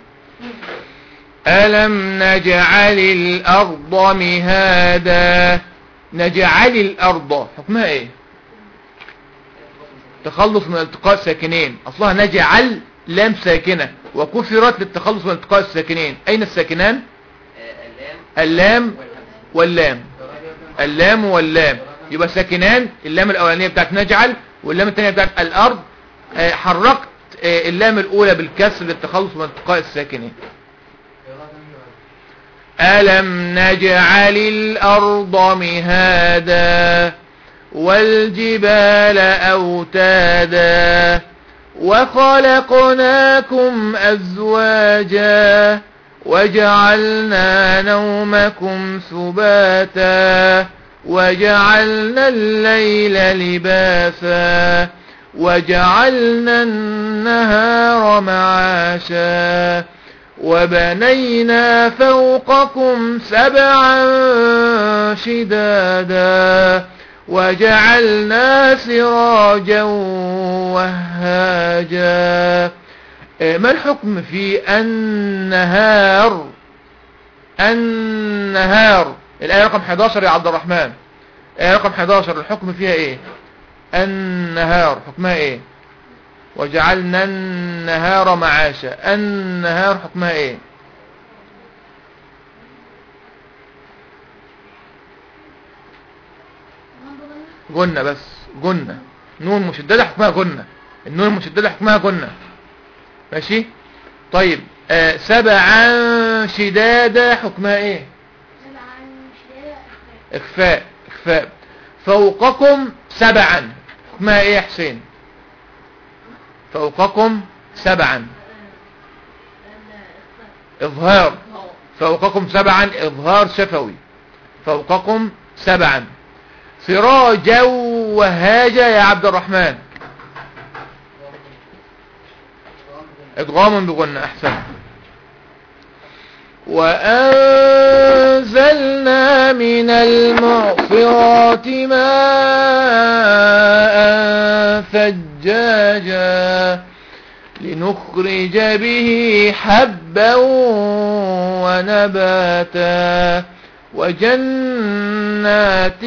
ألم نجعل الأرض مهادا. نجعل الأرض حكمها ايه؟ تخلص من التقاء ساكنين، أصلها نجعل لام ساكنة وكسرت للتخلص من التقاء الساكنين. أين الساكنان؟ اللام واللام. اللام واللام يبقى ساكنان. اللام الأولانية بتاعت نجعل واللام الثانية بتاعت الأرض. حركت اللام الأولى بالكسر للتخلص من التقاء الساكنين. ألم نجعل الأرض مهادا والجبال أوتادا وخلقناكم أزواجا وجعلنا نومكم سباتا وجعلنا الليل لباسا وجعلنا النهار معاشا وبنينا فوقكم سبعا شدادا وجعلنا سراجا وهاجا. ما الحكم في النهار؟ النهار الآية رقم 11 يا عبد الرحمن. الآية رقم 11 الحكم فيها ايه؟ النهار حكمها ايه؟ وجعلنا النهار معاشا. النهار حكمها ايه؟ جنة بس. جنة نون مشددة حكمها جنة. النون المشددة حكمها جنة. ماشي طيب. سبعا شدادة حكمها ايه؟ اخفاء. اخفاء. فوقكم سبعا حكمها ايه يا حسين؟ فوقكم سبعا اظهار. فوقكم سبعا اظهار شفوي. فوقكم سبعا. سراجا وهاجا يا عبد الرحمن. ادغام بغنة. احسن. وأنزلنا من المعصرات ماء ثجاجا لنخرج به حبا ونباتا وجنات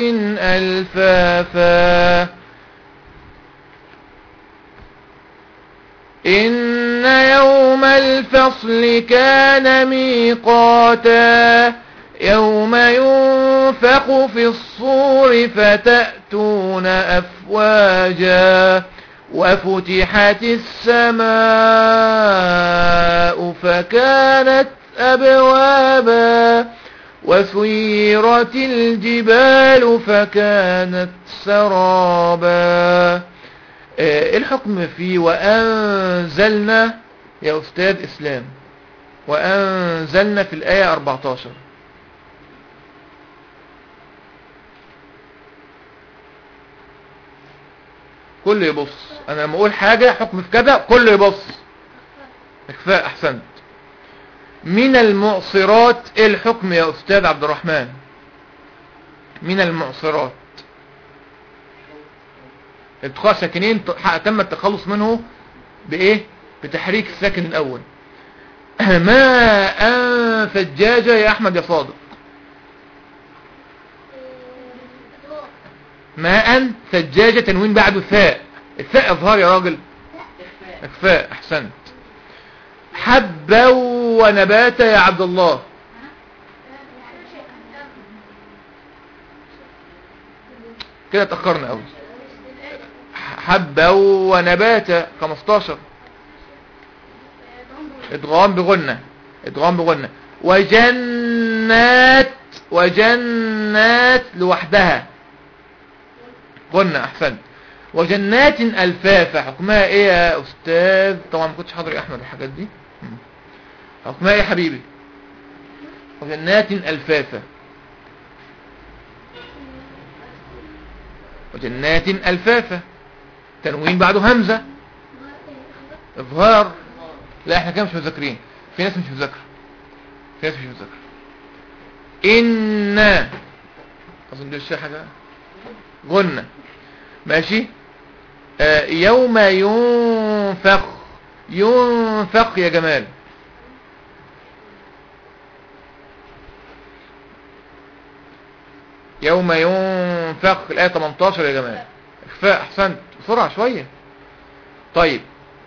ألفافا إن يوم الفصل كان ميقاتا يوم ينفخ في الصور فتأتون أفواجا وفتحت السماء فكانت أبوابا وسيرت الجبال فكانت سرابا. الحكم في وأنزلنا يا أستاذ إسلام؟ وأنزلنا في الآية 14. كل يبص. أنا لما أقول حاجة حكم في كذا كل يبص. اخفاء. أحسنت. من المعصرات الحكم يا أستاذ عبد الرحمن؟ من المعصرات التقاء ساكنين تم التخلص منه بإيه؟ بتحريك الساكن الأول. ماء ثجاجة يا أحمد يا صادق. ماء ثجاجة تنوين بعده ثاء. الثاء اظهار يا راجل. اخفاء. احسنت. حبا ونباتا يا عبد الله. كده اتأخرنا قوي. حبا ونباتا 15. ادغام بغنة. ادغام بغنة. وجنات. وجنات لوحدها غنة. احسنت. وجنات الفافة حكمها ايه يا استاذ؟ طبعا ما كنتش حاضر يا احمد الحاجات دي. حكمها ايه يا حبيبي؟ وجنات الفافة. وجنات الفافة تنوين بعده همزة اظهار. لا احنا كده مش مذاكرين، في ناس مش مذاكره، في ناس مش مذاكره. إن اظن دي الشيء حاجه غنى. ماشي. يوم ينفخ، ينفخ يا جمال. يوم ينفخ الآية 18 يا جمال. اخفاء، احسنت، بسرعة شوية. طيب.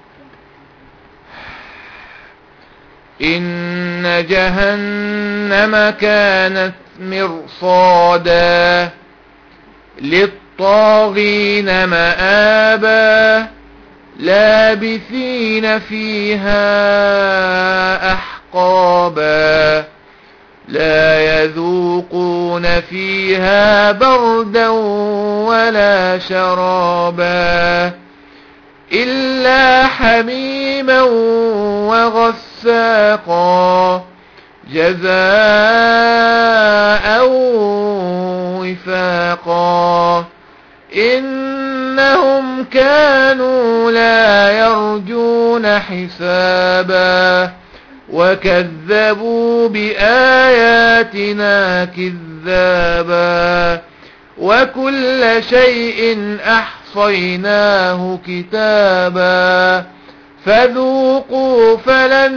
إن جهنم كانت مرصادا للطاغين مآبا لابثين فيها أحقابا لا يذوقون فيها بردا ولا شرابا إلا حميما وغساقا جزاء وفاقا إنهم كانوا لا يرجون حسابا وكذبوا بآياتنا كذابا وكل شيء أحصيناه كتابا فذوقوا فلن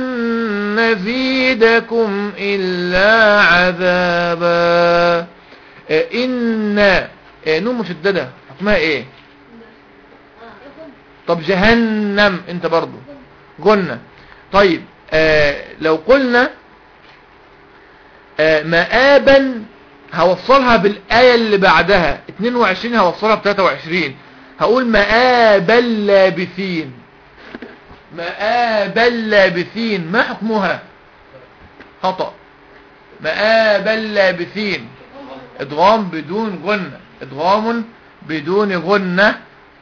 نزيدكم إلا عذابا. إن نون مشددة حكمها ايه؟ طب جهنم انت برضو قلنا. طيب لو قلنا مآبا هوصلها بالآية اللي بعدها 22 هوصلها ب 23 هقول مآبا لابثين. مآبا لابثين ما حكمها؟ خطأ. مآبا لابثين ادغام بدون غنة، ادغام بدون غنة.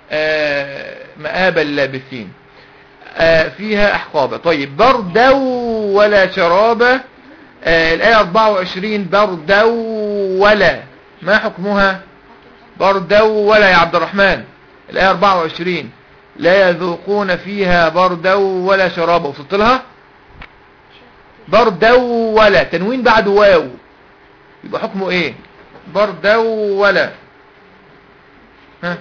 مآبا لابثين فيها أحقابا. طيب بردا ولا شرابا الآية 24 بردا ولا ما حكمها؟ بردا ولا يا عبد الرحمن الآية 24 لا يذوقون فيها بردا ولا شرابا. وصلت لها؟ بردا ولا تنوين بعد واو يبقى حكمه ايه؟ بردا ولا. ها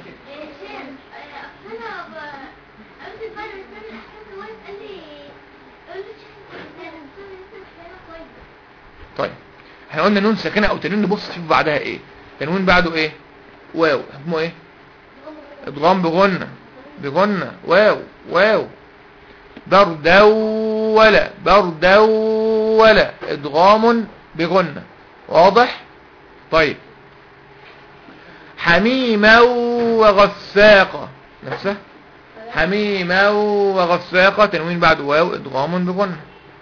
طيب احنا قلنا نون ساكنه او تنوين، نبص شوف بعدها ايه. تنوين بعده ايه؟ واو حكمه ايه؟ ادغام بغنة، بغنة واو واو. بردا ولا بردا ولا ادغام بغنة. واضح؟ طيب حميما وغساقة نفسه حميما وغساقة تنوين بعد واو ادغام بغنة.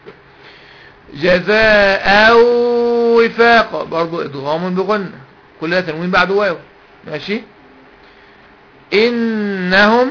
جزاء وفاقة برضو ادغام بغنة كلها تنوين بعد واو. ماشي. انهم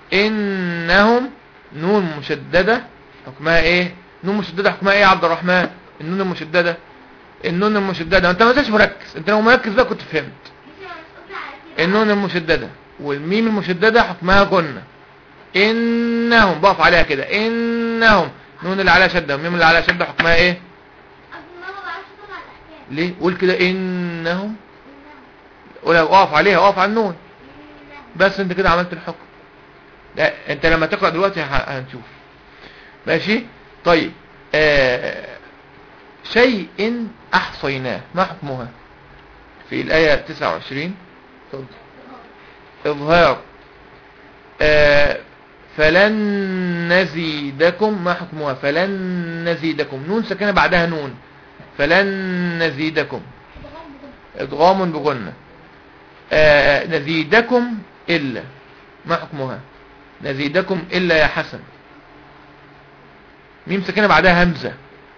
نون مشددة حكمها ايه؟ نون مشددة حكمها ايه يا عبد الرحمن؟ النون المشددة، النون المشددة انت ما انتش مركز، انت لو مركز بقى كنت فهمت. النون المشددة والميم المشددة حكمها غنة. انهم بقف عليها كده انهم نون اللي عليها شدة والميم اللي عليها شدة حكمها ايه؟ ليه؟ قول كده انهم، قولها اقف عليها، اقف على النون بس انت كده عملت الحكم. لا انت لما تقرأ دلوقتي هنشوف. ماشي. طيب شيء احصيناه ما حكمها في الآية 29؟ اظهار. فلن نزيدكم ما حكمها؟ فلن نزيدكم نون ساكنة بعدها نون. فلن نزيدكم ادغام بغنة. نزيدكم إلا ما حكمها؟ نزيدكم إلا يا حسن ميم ساكنة بعدها همزة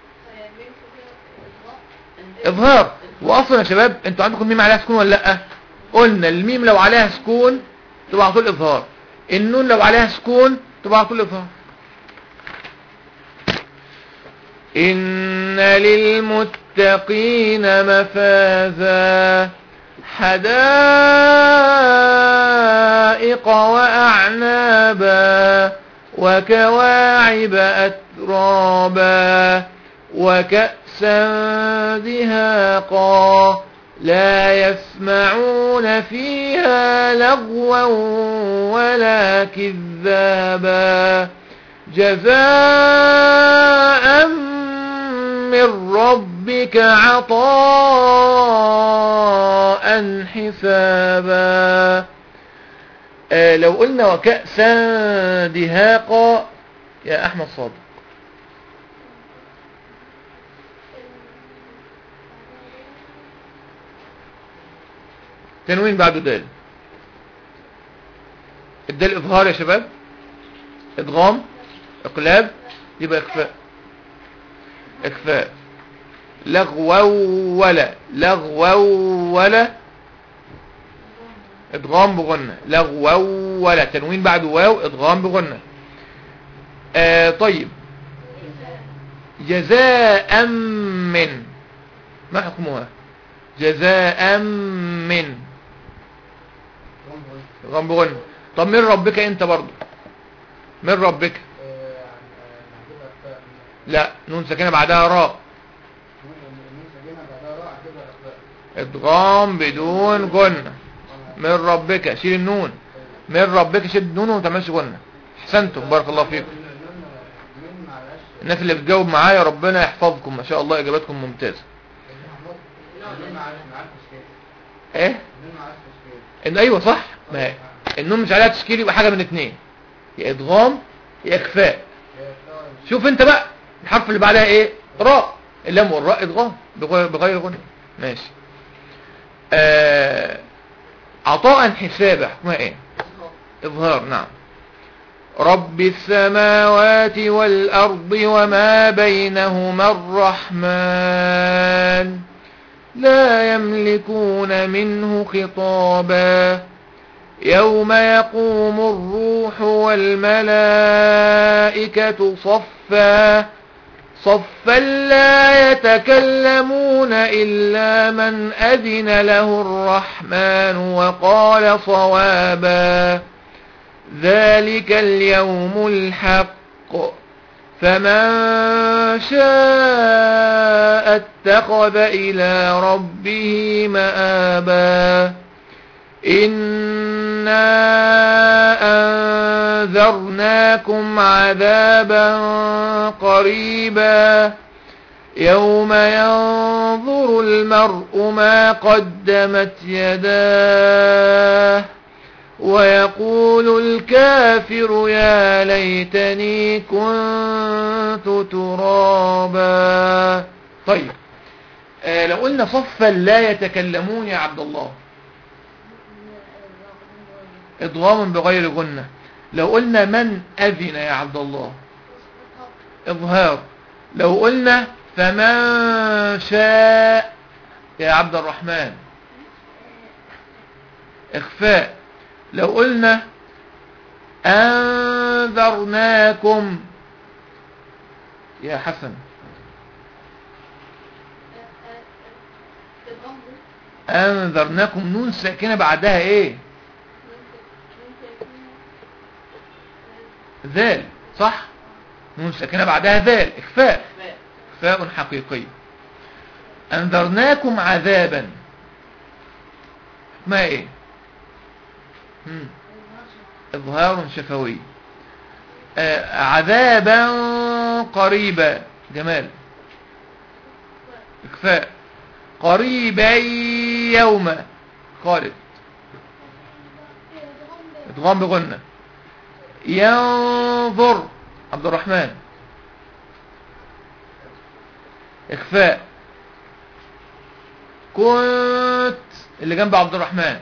اظهار. واصلا يا شباب انتوا عندكم ميم عليها سكون ولا لا؟ قلنا الميم لو عليها سكون تبقى على طول اظهار، النون لو عليها سكون تبقى على طول اظهار. إن للمتقين مفازا حدائق وأعنابا وكواعب أترابا وكأسا دهاقا لا يسمعون فيها لغوا ولا كذابا جزاء من ربك عطاء حسابا. لو قلنا وكأسا دهاقا يا أحمد صادق، تنوين بعده دال، الدال إظهار يا شباب، إدغام، إقلاب، يبقى إخفاء. إخفاء. لغوا ولا إدغام بغنة، لغوا ولا، تنوين بعده واو، إدغام بغنة. طيب جزاء من، ما حكمها؟ جزاء من إدغام بغنة. طب من ربك أنت برضو، من ربك لا، نون ساكنة بعدها راء، ادغام بدون غنة. من ربك شيل النون، من ربك شيل النون وما تعملش غنة. احسنتم بارك الله فيكم. الناس اللي بتجاوب معايا ربنا يحفظكم، ما شاء الله اجاباتكم ممتازة. ايه ايوه صح، ما النون مش عليها تشكيل، يبقى حاجة من اتنين، يا ادغام يا اخفاء. شوف انت بقى الحرف اللي بعدها ايه؟ راء، اللام والراء ادغام بغير غنة. ماشي. عطاء حسابه حكمها ايه؟ اظهار. نعم. رب السماوات والارض وما بينهما الرحمن لا يملكون منه خطابا يوم يقوم الروح والملائكة صفا لا يتكلمون إلا من أذن له الرحمن وقال صوابا ذلك اليوم الحق فمن شاء اتخذ إلى ربه مآبا إنا أنذرناكم عذابا قريبا يوم ينظر المرء ما قدمت يداه ويقول الكافر يا ليتني كنت ترابا. طيب لو قلنا صفا لا يتكلمون يا عبد الله، إضغام بغير غنة. لو قلنا من أذن يا عبد الله، إظهار. لو قلنا فمن شاء يا عبد الرحمن، إخفاء. لو قلنا أنذرناكم يا حسن، أنذرناكم نون ساكنة بعدها إيه؟ ذال، صح؟ نون ساكنة بعدها ذال، إخفاء، إخفاء حقيقي. أنذرناكم عذابا ما إيه؟ إظهار شفوي. عذابا قريبا، جمال، إخفاء. قريبا يوم، خالد، إدغام بغنة. ينظر عبد الرحمن، إخفاء. كنت اللي جنب عبد الرحمن،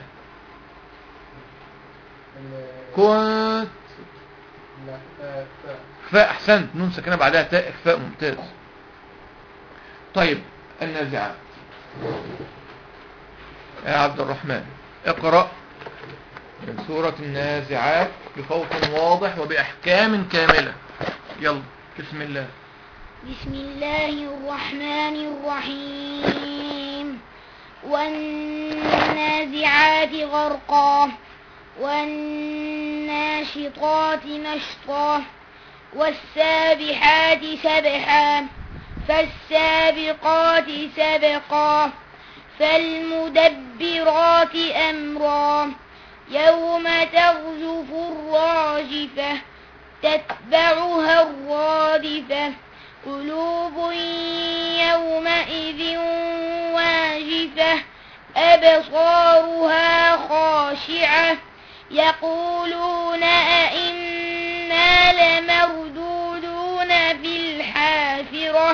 كنت إخفاء. أحسنت، نون ساكنة بعدها تاء، إخفاء، ممتاز. طيب النازعات يا عبد الرحمن، اقرأ من سورة النازعات بصوت واضح وبأحكام كاملة. يلا بسم الله. بسم الله الرحمن الرحيم. والنازعات غرقا والناشطات نشطا والسابحات سبحا فالسابقات سبقا فالمدبرات أمرا يوم ترجف الراجفة تتبعها الرادفة قلوب يومئذ واجفة أبصارها خاشعة يقولون أئنا لمردودون في الحافرة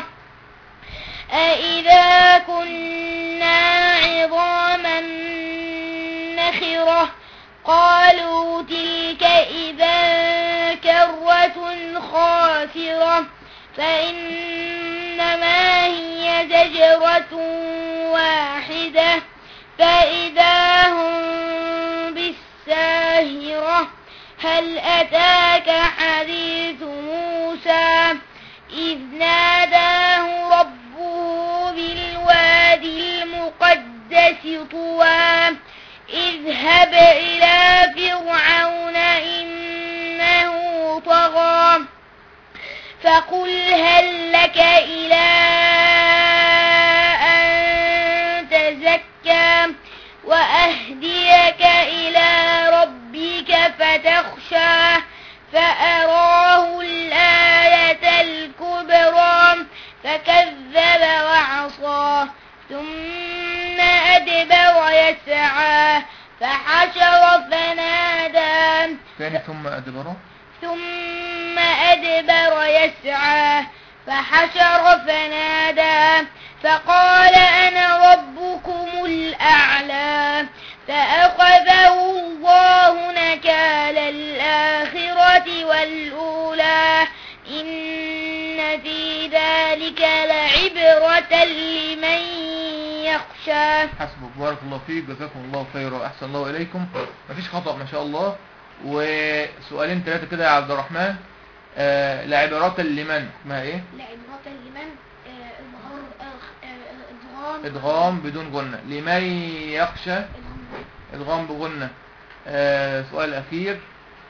أئذا كنا عظاما نخرة قالوا تلك إذا كرة خاسرة فإنما هي زجرة واحدة فإذا هم بالساهرة هل أتاك حديث موسى إذ ناداه ربه بالوادي المقدس طوى اذهب إلى فرعون إنه طغى فقل هل لك إلى أن تزكى وأهديك إلى ربك فتخشى فأراه الآية الكبرى فكذب وعصى ثم أدبر يسعى فحشر فنادى ثم أدبر يسعى فحشر فنادى فقال أنا ربكم الأعلى فأخذه الله نكال الآخرة والأولى إن في ذلك لعبرة لمن يخشى. حسبك، بارك الله فيك، جزاكم الله خيرا، أحسن الله إليكم، مفيش خطأ ما شاء الله. وسؤالين ثلاثة كده يا عبد الرحمن. لعبرة لمن ما ايه؟ لعبرة لمن ادغام بدون غنة. لمن يخشى ادغام بغنة. سؤال أخير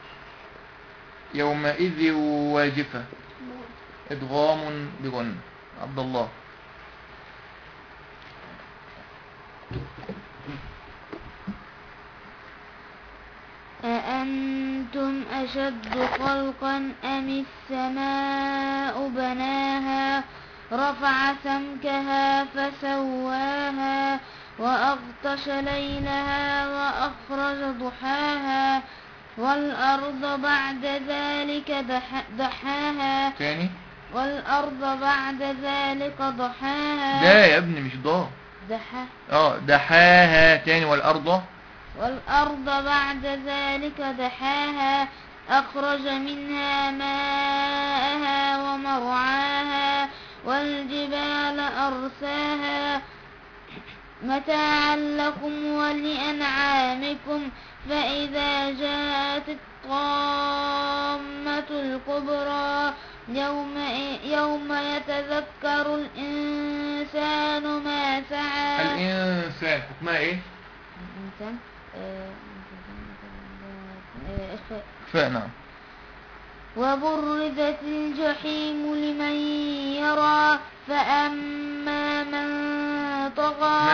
يومئذ واجفة ادغام بغنة. عبد الله. أأنتم أشد خلقا أم السماء بناها رفع سمكها فسواها وأغطش ليلها وأخرج ضحاها والأرض بعد ذلك دحاها. تاني. والأرض بعد ذلك ضحاها. ده يا ابني مش ضاء. دحاها. تاني. والأرض بعد ذلك دحاها أخرج منها ماءها ومرعاها والجبال أرساها متاعا لكم ولأنعامكم فإذا جاءت الطامة الكبرى يوم يتذكر الإنسان ما سعى. الإنسان حكمها إيه؟ الإنسان إخفاء. نعم. وبرزت الجحيم لمن يرى فأما من طغى.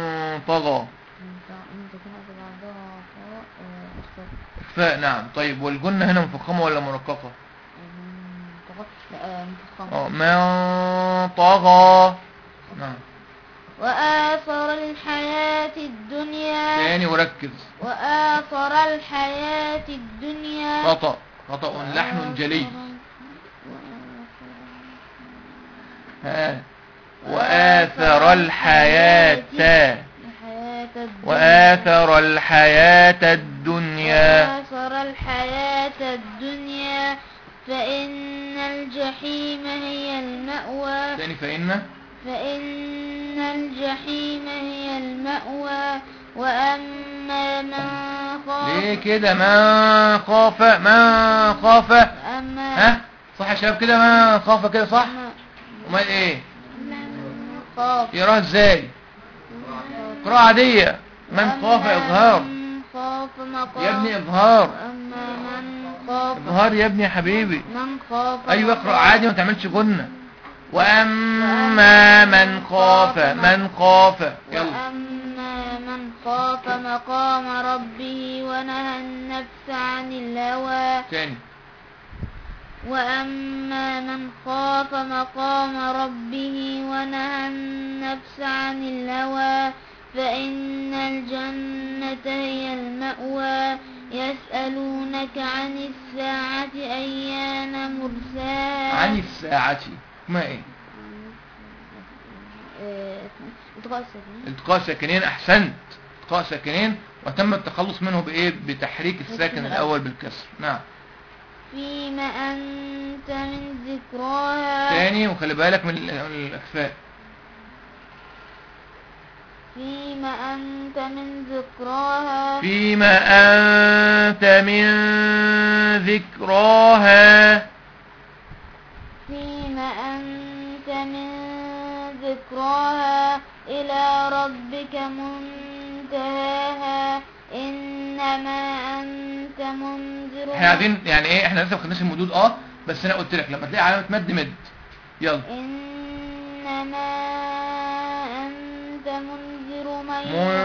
إخفاء. نعم. طيب والجنة هنا مفخمة ولا مرققة؟ مفخمة. من طغى. نعم. وآثر الحياة الدنيا. تاني وركز. وآثر الحياة الدنيا. خطأ لحن جلي. وآثر الحياة الدنيا. فإن الجحيم هي المأوى. تاني. فإن الجحيم هي المأوى. وأما من خاف. ليه كده؟ من خاف. ها صح يا شباب كده؟ من خاف كده صح. امال ايه؟ من خاف. يراها ازاي؟ قراءة عادية. من خاف اظهار خاف مقام. يا ابني اظهار. أما من خاف النهار يا ابني يا حبيبي. من خاف ايوه اقرأ عادي ما تعملش جنة. واما من خاف يلا. وأما من خاف مقام ربه ونهى النفس عن الهوى تاني. وأما من خاف مقام ربه ونهى النفس عن الهوى فإن الجنة هي المأوى يسألونك عن الساعة أيان مرساها عن الساعة ما ايه؟ التقاء ساكنين. احسنت، التقاء ساكنين وتم التخلص منه بايه؟ بتحريك الساكن الاول بالكسر. نعم. فيما أنت من ذكراها تاني وخلي بالك من الاخفاء. فيما أنت من ذكراها فيما انت من ذكراها. فيما أنت من ذكراها إلى ربك منتهاها إنما أنت منذر احنا قاعدين يعني ايه؟ احنا لسه ما خدناش المدود بس انا قلت لك لما تلاقي علامة مد يلا. إنما أنت منذر من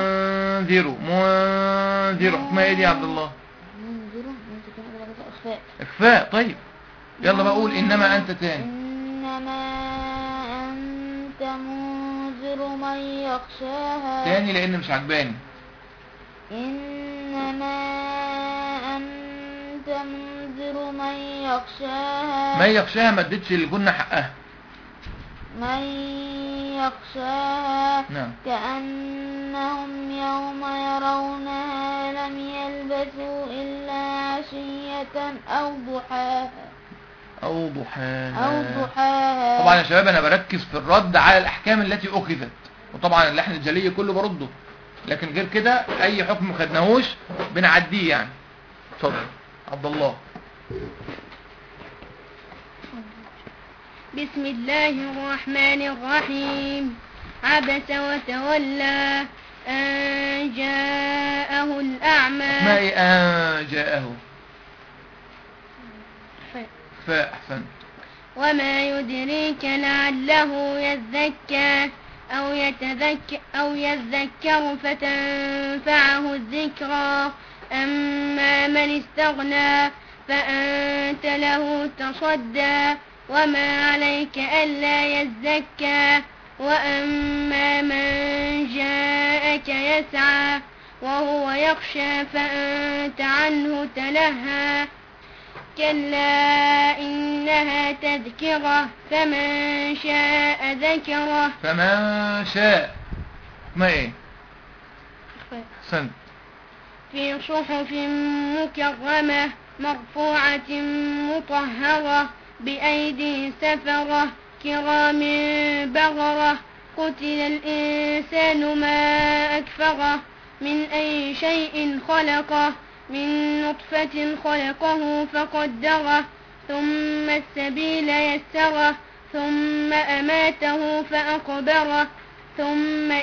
منذر ما ايه دي يا عبد الله؟ منذر إخفاء. اخفاء. طيب يلا بقول انما انت تاني. إنما أنت منذر من يخشاها تاني لان مش عجباني. إنما أنت منذر من يخشاها ما يخشاها ما اديتش الجنة حقها. من يخشاها نعم. كأنهم يوم يرونها لم يلبثوا إلا عشية أو ضحاها طبعا يا شباب انا بركز في الرد على الاحكام التي اخذت، وطبعا اللحن الجلي كله برده، لكن غير كده اي حكم ما خدناهوش بنعديه يعني. اتفضل عبد الله. بسم الله الرحمن الرحيم. عبس وتولى أن جاءه الأعمى. ما ايه ان جاءه؟ فأحسنت. وما يدريك لعله يزكى أو يذكر فتنفعه الذكرى أما من استغنى فأنت له تصدى وما عليك ألا يزكى وأما من جاءك يسعى وهو يخشى فأنت عنه تلهى كلا إنها تذكرة فمن شاء ذكره. فمن شاء ما ايه؟ أحسنت. في صحف مكرمة مرفوعة مطهرة بأيدي سفرة كرام بررة. قتل الإنسان ما أكفره من أي شيء خلقه من نطفة خلقه فقدره ثم السبيل يسره ثم أماته فأقبره ثم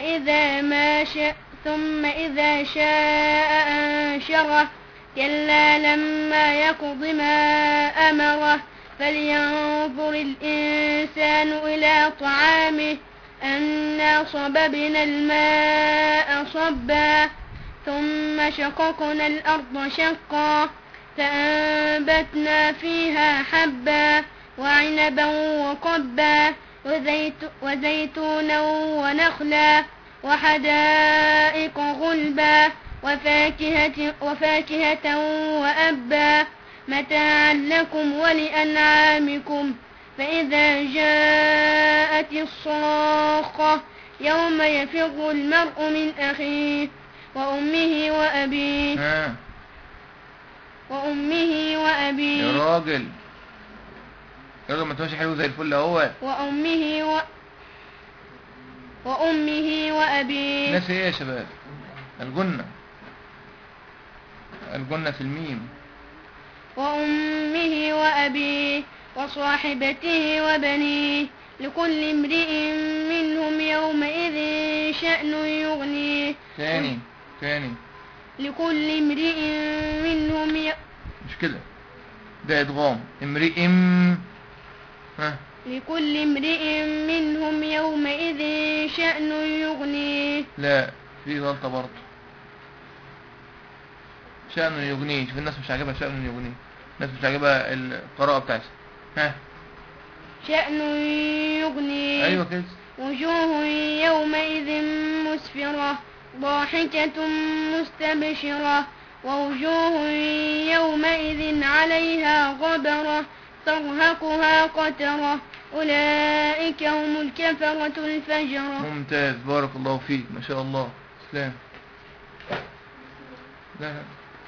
إذا شاء أنشره كلا لما يقض ما أمره فلينظر الإنسان إلى طعامه أنا صببنا الماء صبا ثم شققنا الأرض شقا فأنبتنا فيها حبا وعنبا وقبا وزيتونا ونخلا وحدائق غلبا وفاكهة وأبا متاعا لكم ولأنعامكم. فإذا جاءت الصاخة يوم يفر المرء من أخيه وأمه وأبيه يا راجل ما تمشي حلو زي الفل اهو. وأمه وأبيه. ناس ايه يا شباب؟ الجنة في الميم. وأمه وأبيه وصاحبته وبنيه لكل امرئ منهم يومئذ شأن يغنيه. تاني لكل امرئ منهم مش كده ده ادغام. امرئ ها لكل امرئ منهم يومئذ شأن يغنيه. لا، في غلطة برضه. شأن يغنيه. شوف الناس مش عاجبها شأن يغنيه، الناس مش عاجبها القراءة بتاعتها. ها شأن يغنيه. ايوه كده. وجوه يومئذ مسفرة ضاحكة مستبشرة ووجوه يومئذ عليها غبرة ترهقها قترة أولئك هم الكفرة الفجرة. ممتاز، بارك الله فيك، ما شاء الله. اسلام. لا لا.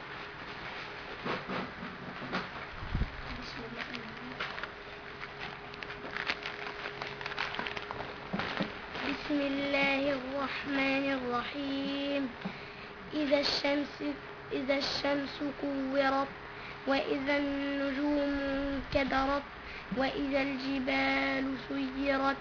بسم الله الرحمن الرحيم. إذا الشمس كورت وإذا النجوم كدرت وإذا الجبال سيرت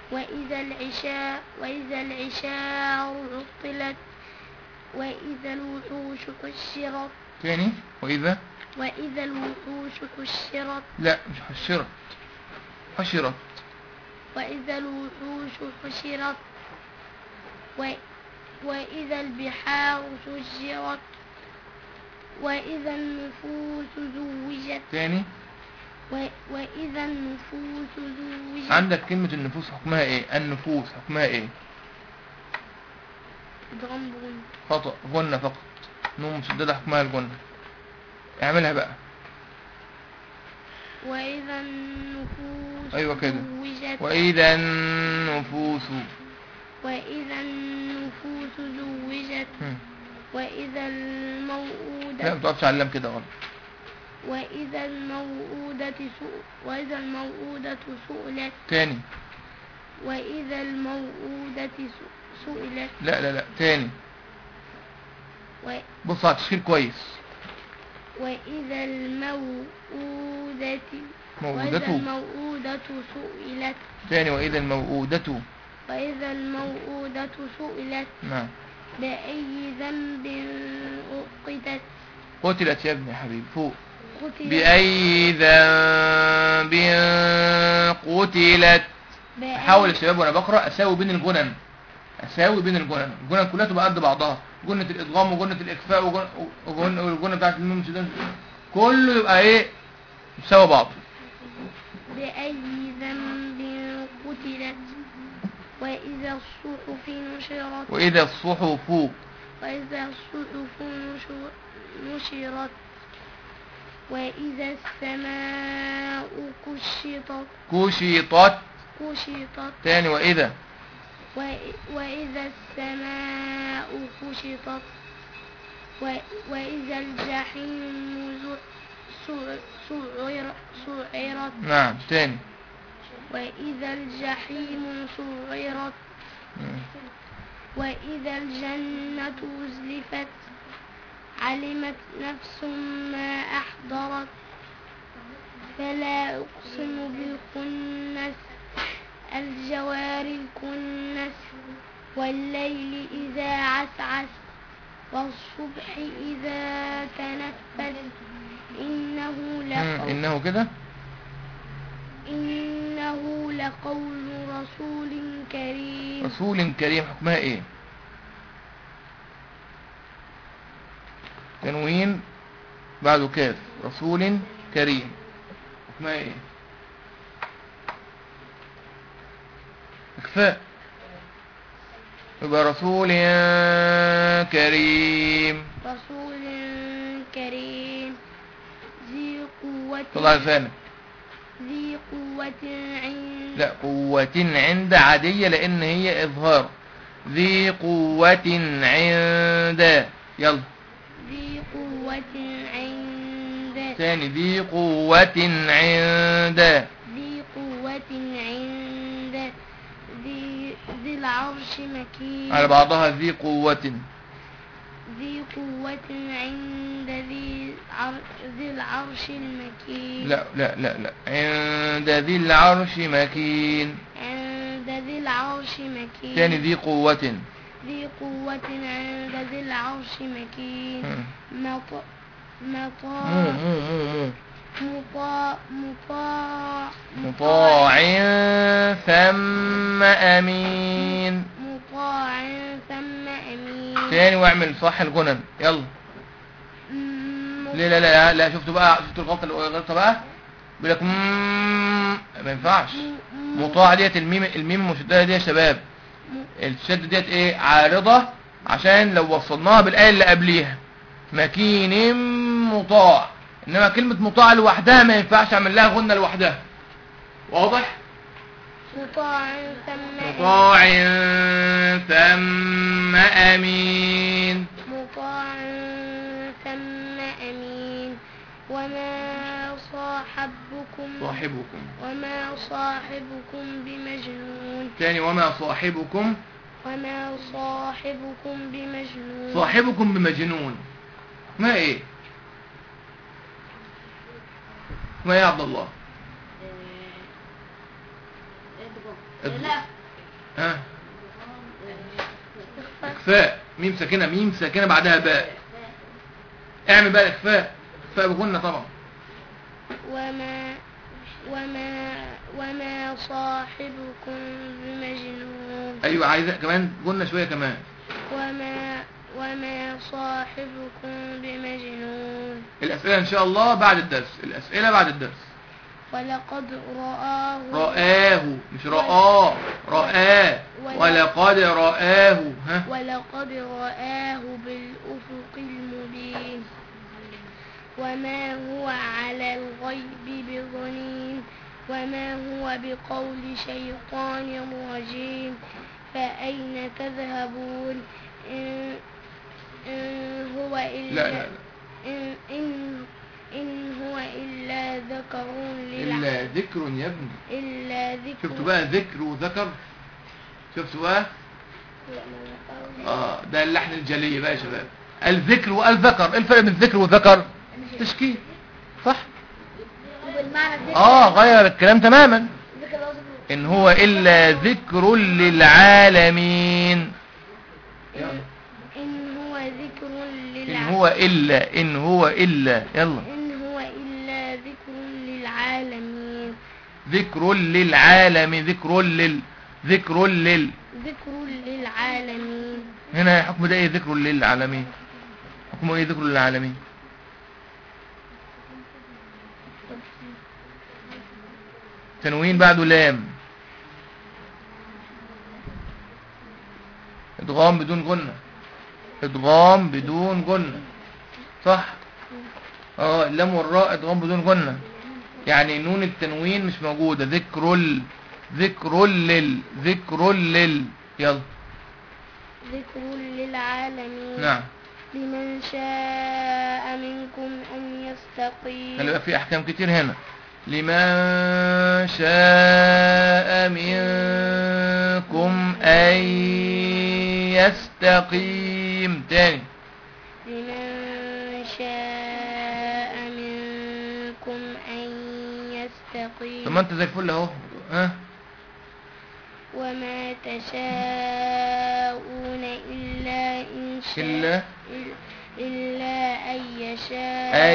وإذا العشار عطلت وإذا الوحوش حشرت. تاني. وإذا الوحوش حشرت. لا مش حشرت، حشرت. وإذا الوحوش حشرت وإذا البحار سجرت وإذا النفوس زوجت. تاني. وإذا النفوس زوجت. عندك كلمة النفوس حكمها ايه؟ النفوس حكمها ايه؟ ضم غن. خطأ، غنة فقط. نون مسددة حكمها الغنة. اعملها بقى. وإذا النفوس ايوه كده. زوجت. وإذا النفوس زوجت وإذا الموءودة. لا متقفش على اللام كده غلط. وإذا الموءودة سئلت. تاني. وإذا الموءودة سئلت. لا تاني. بص على التشكيل كويس. وإذا الموءودة سئلت. تاني. وإذا الموءودة سئلت. نعم. بأي ذنب قتلت. قتلت يا ابني يا حبيبي فوق. قتلت. بأي ذنب قتلت. احاول يا شباب وانا بقرا اساوي بين الجنن، الجنن كلها تبقى قد بعضها، جنة الادغام وجنة الاخفاء والجنة بتاعت الميم سودان، كله يبقى ايه يساوي بعض. بأي ذنب قتلت. وإذا الصحف نشرت. وإذا الصحف نشرت. وإذا السماء كشطت. تاني. وإذا السماء كشطت. وإذا الجحيم سعرت. نعم. تاني. وإذا الجحيم سعرت. وإذا الجنة أزلفت. علمت نفس ما أحضرت. فلا أقسم بالخنس الجوار الكنس والليل إذا عسعس والصبح إذا تنفس إنه لقول رسول كريم. حكمها ايه؟ تنوين بعده كاف. رسول كريم حكمها ايه؟ اخفاء، يبقى رسول كريم. ذي قوة. طلع لسانك. ذي قوة عند. لا، قوة عند عادية لان هي اظهار. ذي قوة عند. يلا. ذي قوة عند. ثاني. ذي قوة عند. ذي العرش مكين. على بعضها. ذي قوة عند ذي العرش المكين. لا عند ذي العرش مكين. ثاني. ذي قوة عند ذي العرش مكين. مطاع ثم أمين. مطاع ثم أمين. تاني واعمل صح الجنن يلا. لا لا لا لا شفتوا بقى، شفتوا الغلطة اللي غلطة بقى بيقول لك ما ينفعش. مطاع ديت الميم المشددة دي يا شباب، الشد ديت ايه عارضة عشان لو وصلناها بالآية اللي قبليها مكين مطاع، انما كلمة مطاع لوحدها ما ينفعش اعمل لها غنة لوحدها. واضح؟ مطاع ثم مطاع ثم أمين. مطاع ثم أمين. وما صاحبكم بمجنون. تاني وما صاحبكم بمجنون. صاحبكم بمجنون. ما ايه ما يا عبد الله؟ لا ها اخفاء، ميم ساكنه بعدها باء. اعمل بقى الاخفاء، اخفاء بغنة طبعا. وما صاحبكم بمجنون. ايوه عايزه كمان غنة شويه كمان. وما صاحبكم بمجنون. الاسئله ان شاء الله بعد الدرس، الاسئله بعد الدرس. ولقد رآه مش رآه، رآه. ولقد رآه. ها ولقد رآه بالأفق المبين. وما هو على الغيب بضنين. وما هو بقول شيطان رجيم. فأين تذهبون إن هو إلا لا إن هو إلا ذكر إلا ذكر يا ابني. إلا ذكر. شفتوا بقى ذكر وذكر؟ شفتوا بقى؟ ده اللحن الجلي بقى يا شباب. الذكر والذكر، ايه الفرق بين الذكر والذكر؟ تشكيل صح؟ غير الكلام تماما. إن هو إلا ذكر للعالمين. إن هو إلا يلا. إن هو إلا ذكر للعالمين. ذكر للعالمين. ذكر للعالمين. هنا حكم ده ايه؟ ذكر للعالمين. حكمه ايه ذكر للعالمين؟ تنوين بعده لام. ادغام بدون غنة. صح؟ اللام والراء ادغام بدون غنة، يعني نون التنوين مش موجودة. ذكر لل يلا. ذكر للعالمين. نعم. لمن شاء منكم أن يستقيم. هل في أحكام كتير هنا. لمن شاء منكم أن يستقيم. تاني. لمن شاء منكم أن يستقيم. طب ما انت زي الفل اهو. وما تشاءون إلا إن شاء إلا أن يشاء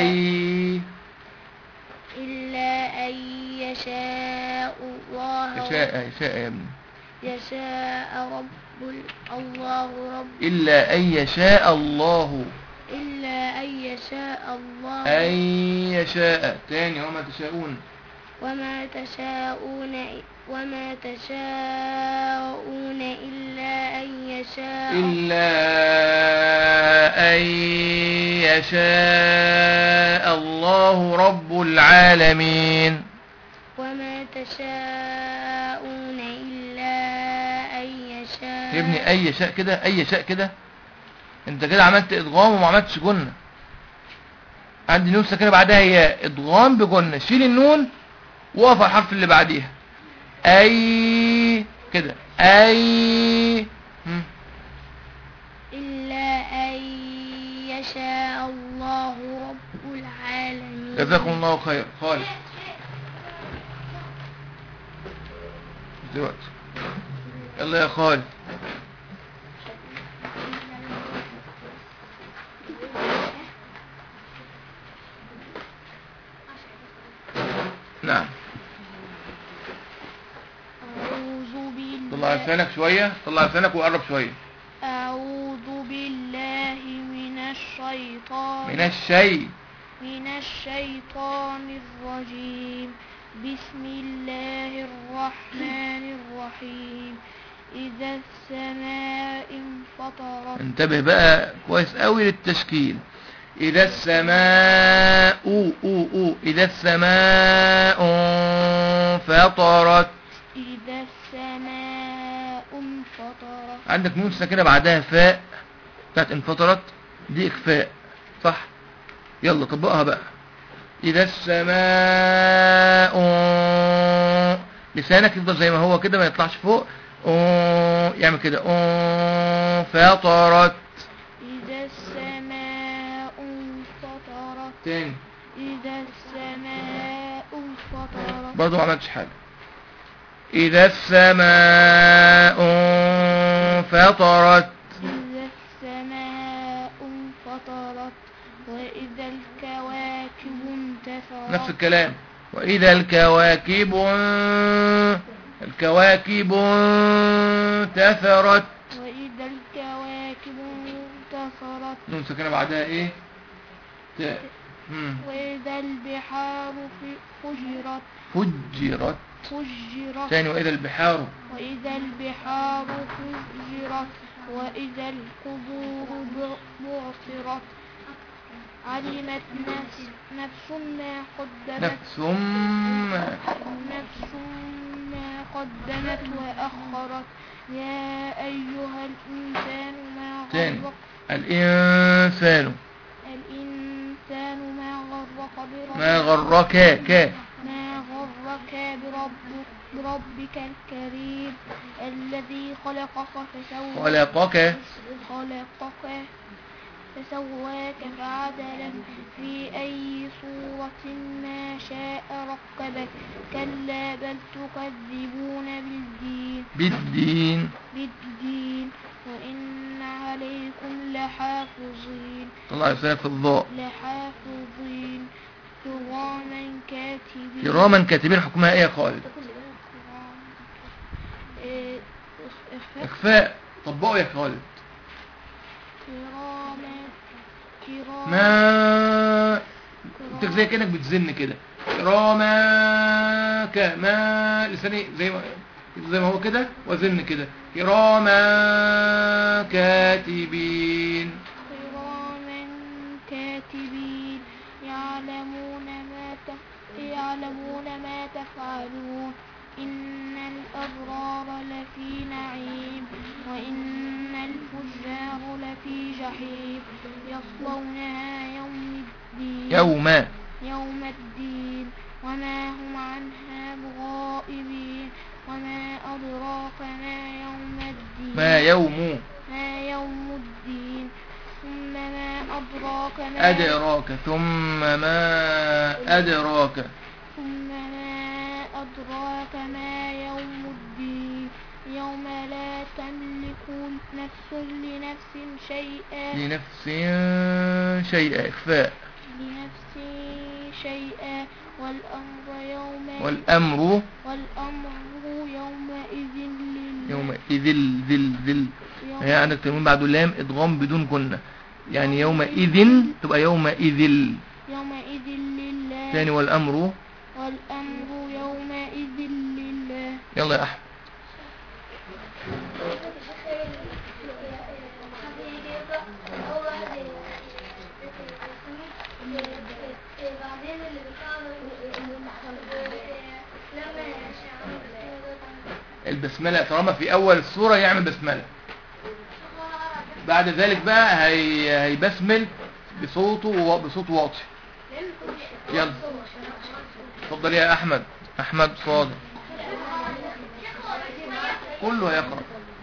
إلا أن يشاء الله. يشاء يا ابني. يشاء الله رب. إلا أن يشاء الله. أن يشاء. تاني. وما تشاءون إلا أن يشاء الله رب العالمين. وما تشاءون إلا أن يشاء. يا ابني أي شاء كده انت كده عملت ادغام وما عملتش جنة. عندي نون ساكنه بعدها هي ادغام بجنة. شيل النون وقف على الحرف اللي بعديها. أي كده. إلا أن يشاء الله رب العالمين. جزاكم الله خير. خالد دلوقتي يلا يا خالد. نعم. أعوذ بالله طلع لسانك شوية، طلع لسانك وقرب شوية. أعوذ بالله من الشيطان الرجيم. بسم الله الرحمن الرحيم. إذا السماء انفطرت. انتبه بقى كويس قوي للتشكيل. إذا السماء إذا السماء انفطرت. إذا السماء انفطرت. عندك نون ساكنة بعدها فاء بتاعت انفطرت، دي إخفاء صح؟ يلا طبقها بقى. إذا السماء، لسانك يفضل زي ما هو كده، ما يطلعش فوق، يعمل كده فطرت. إذا السماء انفطرت. تاني. إذا السماء انفطرت. برضو ما عملتش حاجة. إذا السماء انفطرت. إذا السماء انفطرت. وإذا الكواكب انتثرت. نفس الكلام. وإذا الكواكب انتثرت. وإذا الكواكب انتثرت. نون ساكنة بعدها ايه؟ تاء. وإذا البحار فجرت. فجرت. ثاني. وإذا البحار. وإذا البحار فجرت. وإذا القبور بعثرت. علمت نفس ما قدمت وأخرت. يا أيها الإنسان ما غرك بربك الكريم الذي خلقك فسواك فعدلك في أي صورة ما شاء ركبك. كلا بل تكذبون بالدين وإن عليكم لحافظين. طلع لسانك في الضاء. كراما كاتبين. حكمها ايه يا خالد؟ اخفاء. طبقوا يا خالد. ما انت زي كأنك بتزن كده. كراما ما لساني زي ما هو كده، وزن كده. كراما كاتبين يعلمون ما تفعلون. إن الأبرار لفي نعيم وإن الفجار لفي جحيم يصلونها يوم الدين وما هم عنها بغائبين. وما أدراك ما يوم الدين. ما يوم الدين. ثم ما أدراك ما يوم الدين. يوم لا تملك نفس لنفس شيئا إخفاء. والأمر يومئذ ذل. هي عندك تنوين بعده لام إدغام بدون كنة، يعني يومئذ تبقى يومئذ لله. ثاني والأمر يومئذ لله. يلا يا أحمد. البسملة طالما في أول السورة يعمل بسملة. بعد ذلك بقى هيبسمل بصوت واطي. يلا اتفضل يا أحمد صادق. كله يقرأ.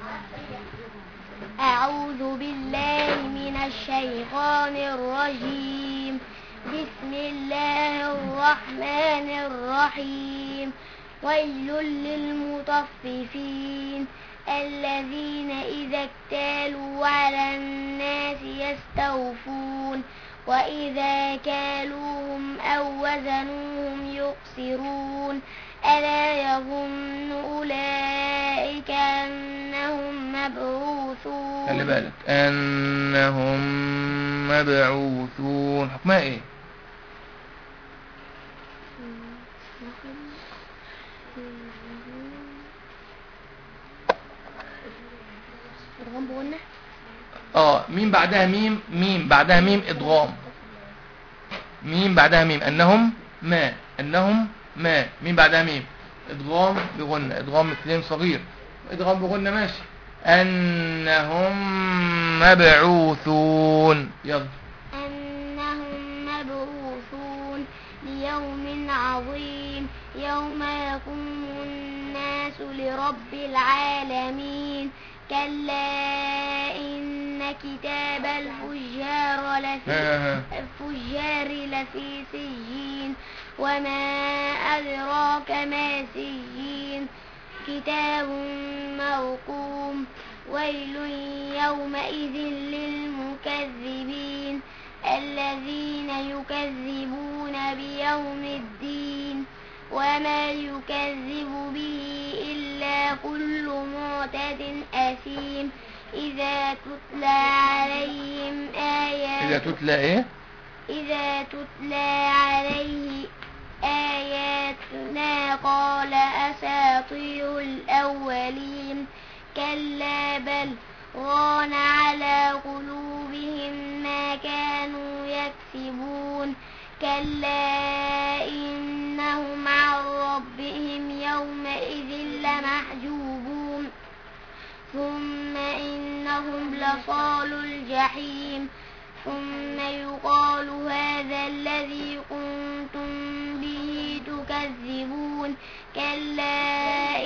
أعوذ بالله من الشيطان الرجيم. بسم الله الرحمن الرحيم. ويل للمطففين الذين إذا اكتالوا على الناس يستوفون وإذا كالوهم أو وزنوهم يخسرون ألا يظن أولئك أنهم مبعوثون. خلي بالك أنهم مبعوثون، حكمها إيه؟ إدغام بغنة. ميم بعدها ميم، ميم بعدها ميم إدغام، ميم بعدها ميم، أنهم ما، أنهم ما، ميم بعدها ميم إدغام بغنة، إدغام مثلين صغير، إدغام بغنة ماشي. أنهم مبعوثون، يلا. أنهم مبعوثون ليوم عظيم يوم يقوم الناس لرب العالمين كلا إن كتاب الفجار لفي سجين وما أدراك ما سجين كتاب مرقوم ويل يومئذ للمكذبين الذين يكذبون بيوم الدين وما يكذب به إلا كل معتد أثيم إذا تتلى عليهم إذا تتلى عليه آياتنا قال أساطير الأولين كلا بل ران على قلوبهم ما كانوا يكسبون كلا إنهم عن ربهم يومئذ لمحجوبون ثم إنهم لصالوا الجحيم ثم يقال هذا الذي كنتم به تكذبون كلا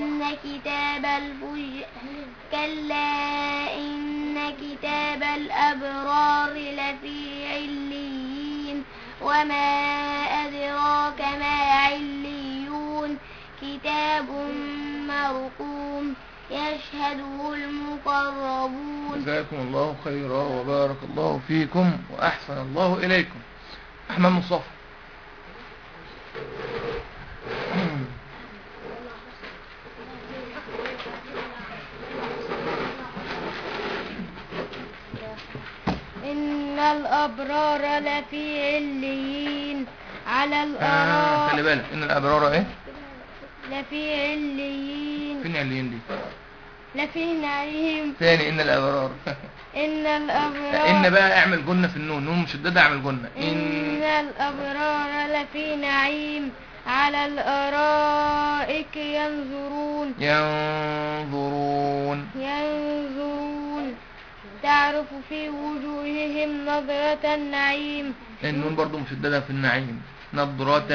إن كتاب الأبرار لفي عليين وما أدراك ما عليون كتاب مرقوم يشهده المقربون. جزاكم الله خيرا وبارك الله فيكم وأحسن الله إليكم. أحمد مصطفى. إن الأبرار لفي عليين على الأرائك. خلي بالك إن الأبرار إيه؟ لفي عليين. فين عليين دي؟ لفي نعيم. ثاني إن الأبرار. إن الأبرار. إن بقى اعمل جنة في النون، نون مشددة اعمل جنة. إن الأبرار لفي نعيم على الأرائك ينظرون تعرف في وجوههم نظرة النعيم. النون برضو مشددة في النعيم، نظرة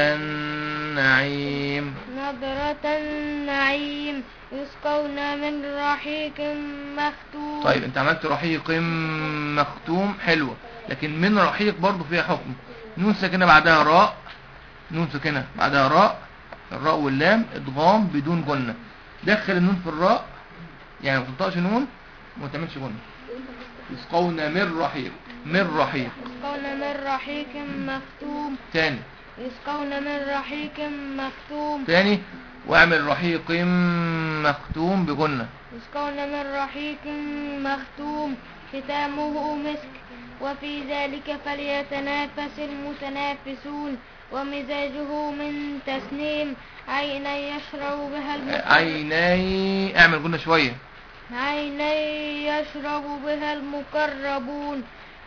النعيم يسقون من رحيق مختوم. طيب انت عملت رحيق مختوم حلوة، لكن من رحيق برضو فيها حكم. نون ساكنة بعدها راء، نون ساكنة بعدها راء، الراء واللام ادغام بدون جنة. دخل النون في الراء، يعني ما تنطقش نون وما تعملش جنة. يسقون من رحيق يسقون من رحيق مختوم. تاني يسقون من رحيق مختوم. تاني واعمل رحيق مختوم بجنة. يسقون من رحيق مختوم ختامه مسك وفي ذلك فليتنافس المتنافسون ومزاجه من تسنيم عيني يشرب بها عيني اعمل جنة شوية. عيني يشرب بها المقربون.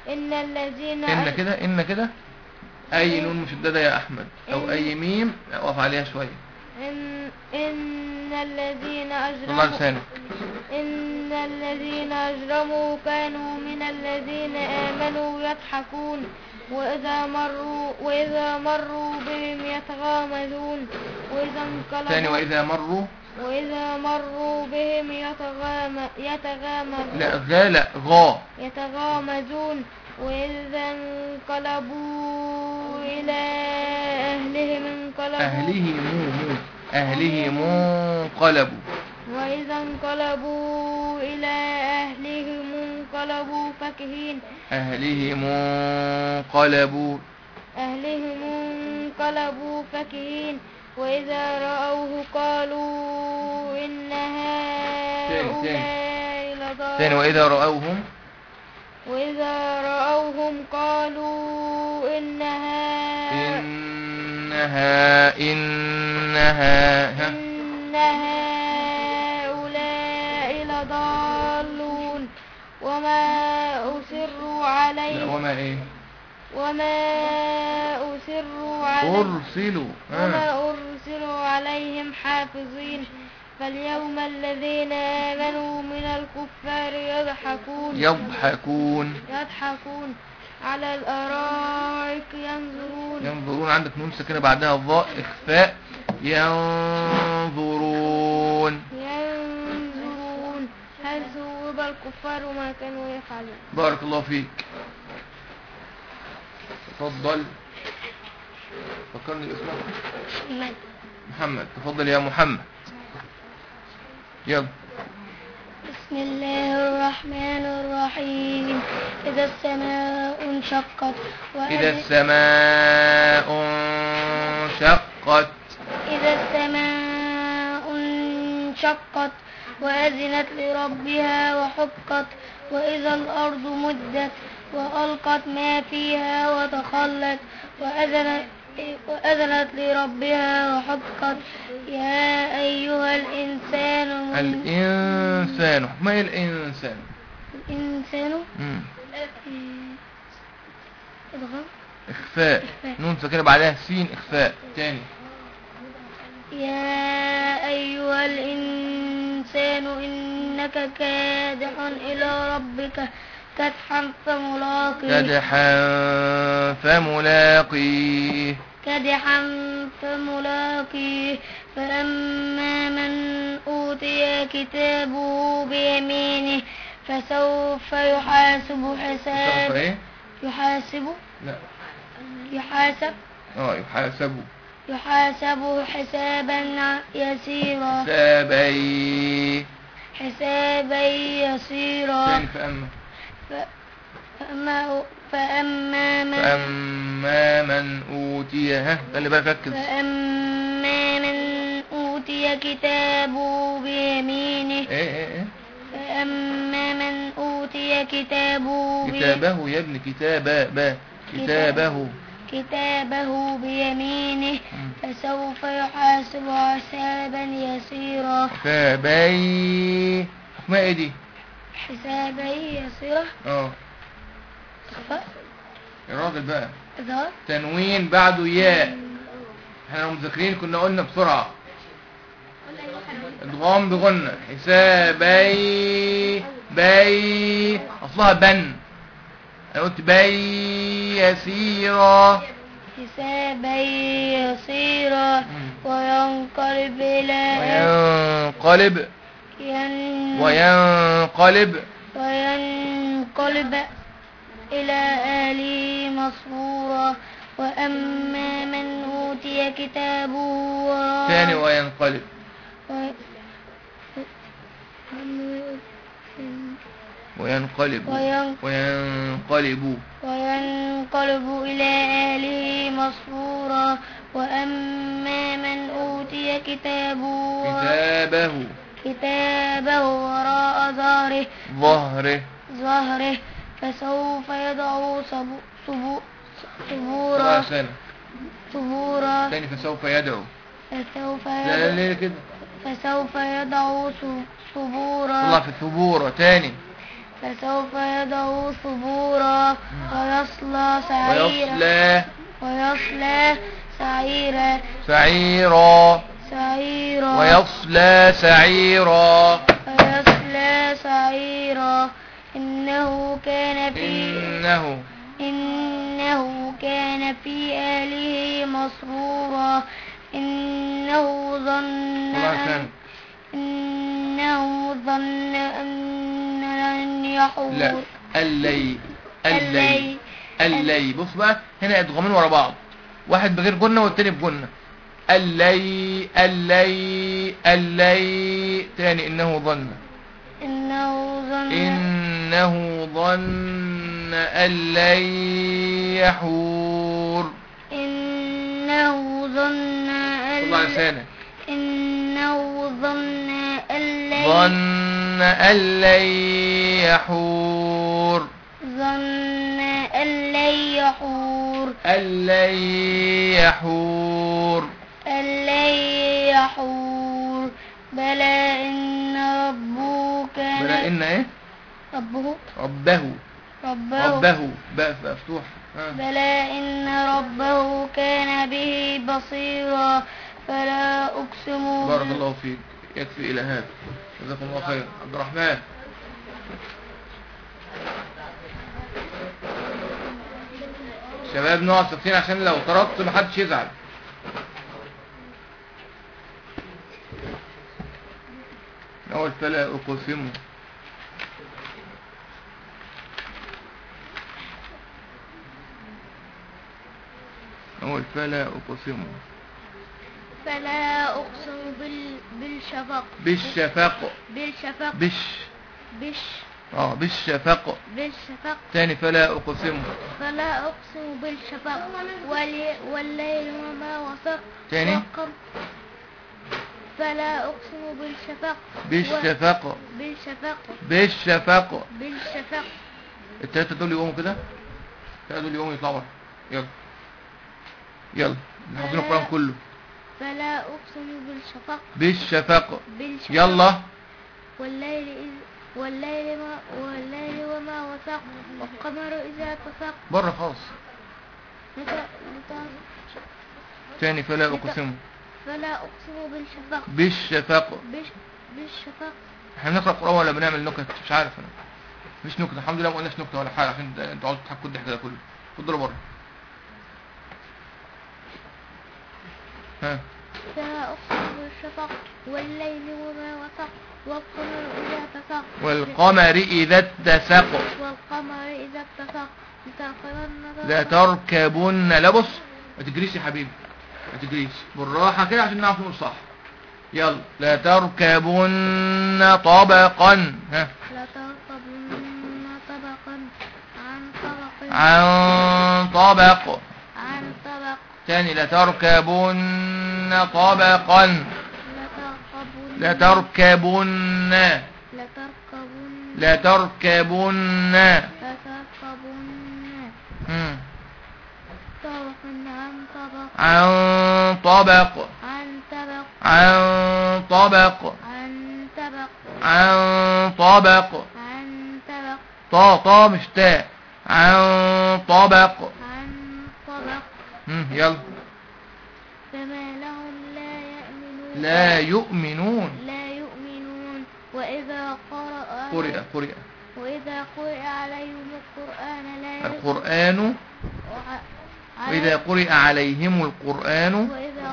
إن كده أي نون مشددة يا أحمد أو أي ميم أقف عليها شوية. إن الذين أجرموا كانوا من الذين آمنوا يضحكون وإذا مروا بهم يتغامزون وإذا انقلبوا وإذا مروا بهم يتغامزون وإذا انقلبوا إلى أهلهم وإذا انقلبوا إلى أهلهم انقلبوا فكهين. انقلبوا فكهين وإذا رأوه قالوا إن هؤلاء ثاني وإذا رأوهم وإذا رأوهم قالوا إن هؤلاء لضالون وما أصروا عليه لا وما إيه وما أرسلوا عليهم حافظين فاليوم الذين آمنوا من الكفار يضحكون على الأرائك ينظرون عندك نون ساكنة بعدها الضاء إخفاء ينظرون هل ثوب الكفار ما كانوا يفعلون. بارك الله فيك. تفضل. فكرني باسمك. محمد. تفضل يا محمد. يلا. بسم الله الرحمن الرحيم. إذا السماء انشقت وأذنت لربها وحقت وإذا الأرض مدت وألقت ما فيها وتخلت وأذنت لربها وحقت يا أيها الإنسان ما هي الإنسان إخفاء نون ساكنة بعدها سين إخفاء تاني. يا أيها الإنسان إنك كادح إلى ربك كدحا فملاقيه فأما من أوتي كتابه بيمينه فسوف يحاسب حسابا يسيرا. فأما من أوتي خلي بالك ركز. فأما من أوتي كتابه بيمينه فأما من أوتي كتابه يا ابن كتابه بيمينه فسوف يحاسب حسابا يسيرا. ما ايه دي؟ حسابا يسيرا. يا راجل بقى إظهار تنوين بعده ياء. احنا مذاكرين كنا قلنا بسرعة ادغام بغنة حسابي اصلها بن. انا قلت يسيرا حسابا يسيرا وينقلب إلى أهله مسرورا. وأما من أوتي كتابه ثاني وينقلب إلى أهله مسرورا. وأما من أوتي كتابه وراء ظهره فسوف يدعو ثبورا. ثاني فسوف يدعو ثبورا. الله في ثبورا تاني. فسوف يدعو ثبورا ويصلى سعيرا إنه كان في أهله مسرورا. إنه ظن أن لن يحور. لا اللي بص بقى هنا ادغامين ورا بعض واحد بغير جنة والتاني بجنة. اللي تاني إنه ظن أن لن يحور. إنه لسانك. إنه ظن أن لن يحور. ظن أن لن يحور. أن لن يحور. أن لن يحور. بلى إن ربه كان. بلى إن إيه؟ ربه. باء مفتوح. بلى إن ربه كان به بصيرا. فلا أقسم. بارك الله فيك، يكفي إلى هذا، جزاكم الله خير. عبد الرحمن. شباب نقعد ساكتين عشان لو طردت محدش يزعل. أول فلا أقسم. أول فلا أقسم. فلا أقسم بالشفق. بالشفق. بالشفق. بالشفق. بالشفق. تاني فلا أقسم. فلا أقسم بالشفق والليل وما وسق. تاني. فلا أقسم بالشفق. بالشفق. التلاتة دول يقوموا كده. التلاتة دول يقوموا يطلعوا. يلا نحفظين القرآن كله. فلا أقسم بالشفق. يلا. والليل وما وسق. والقمر إذا اتسق. بره خالص. تاني فلا أقسم. فلا أقسم بالشفق. احنا بنقرأ القرآن ولا بنعمل نكت؟ مش عارف انا. مش نكتة، الحمد لله ما قلناش نكتة ولا حاجة عشان انتوا عاوزين تضحكوا الضحك ده كله. اتفضلوا بره. فلا أقسم بالشفق والليل وما وسق. والقمر إذا اتسق. لتركبن. لا بص، ما تجريش يا حبيبي، ما تجريش، بالراحة كده عشان نعرف نقول صح. يلا. لتركبن طبقا. لتركبن طبقا عن طبق. تاني. لتركبن طبقا. لتركبن عن طبق. طا مش تاء. عن طبق. يلا. فما لهم لا يؤمنون. وإذا قرئ عليهم القرآن وإذا قرئ عليهم القرآن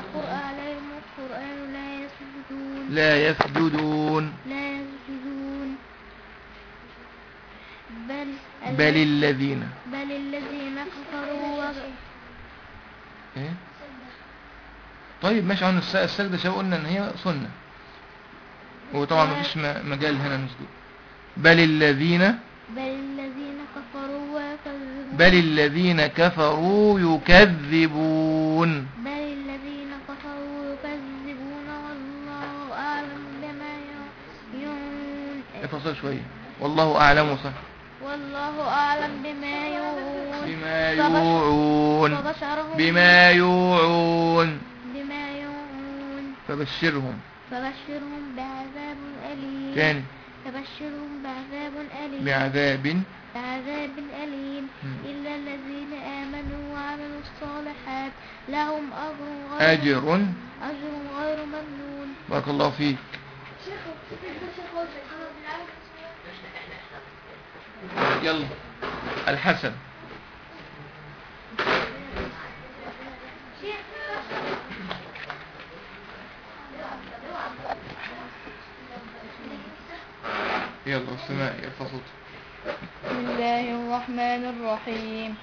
لا يسجدون. بل الذين كفروا. ايه؟ طيب ماشي. عن السجدة شو قلنا ان هي سنة، وطبعا ما فيش مجال هنا نسجد. بل الذين كفروا يكذبون. والله أعلم بما يوعون. افصل شوية. والله أعلم. صح. والله أعلم بما يوعون. فبشرهم بعذاب أليم. تاني. بعذاب أليم. إلا الذين آمنوا وعملوا الصالحات لهم أجر غير ممنون. بارك الله فيك. يلا. الحسن. يلا. السماء يرفع صوته. بسم الله الرحمن الرحيم.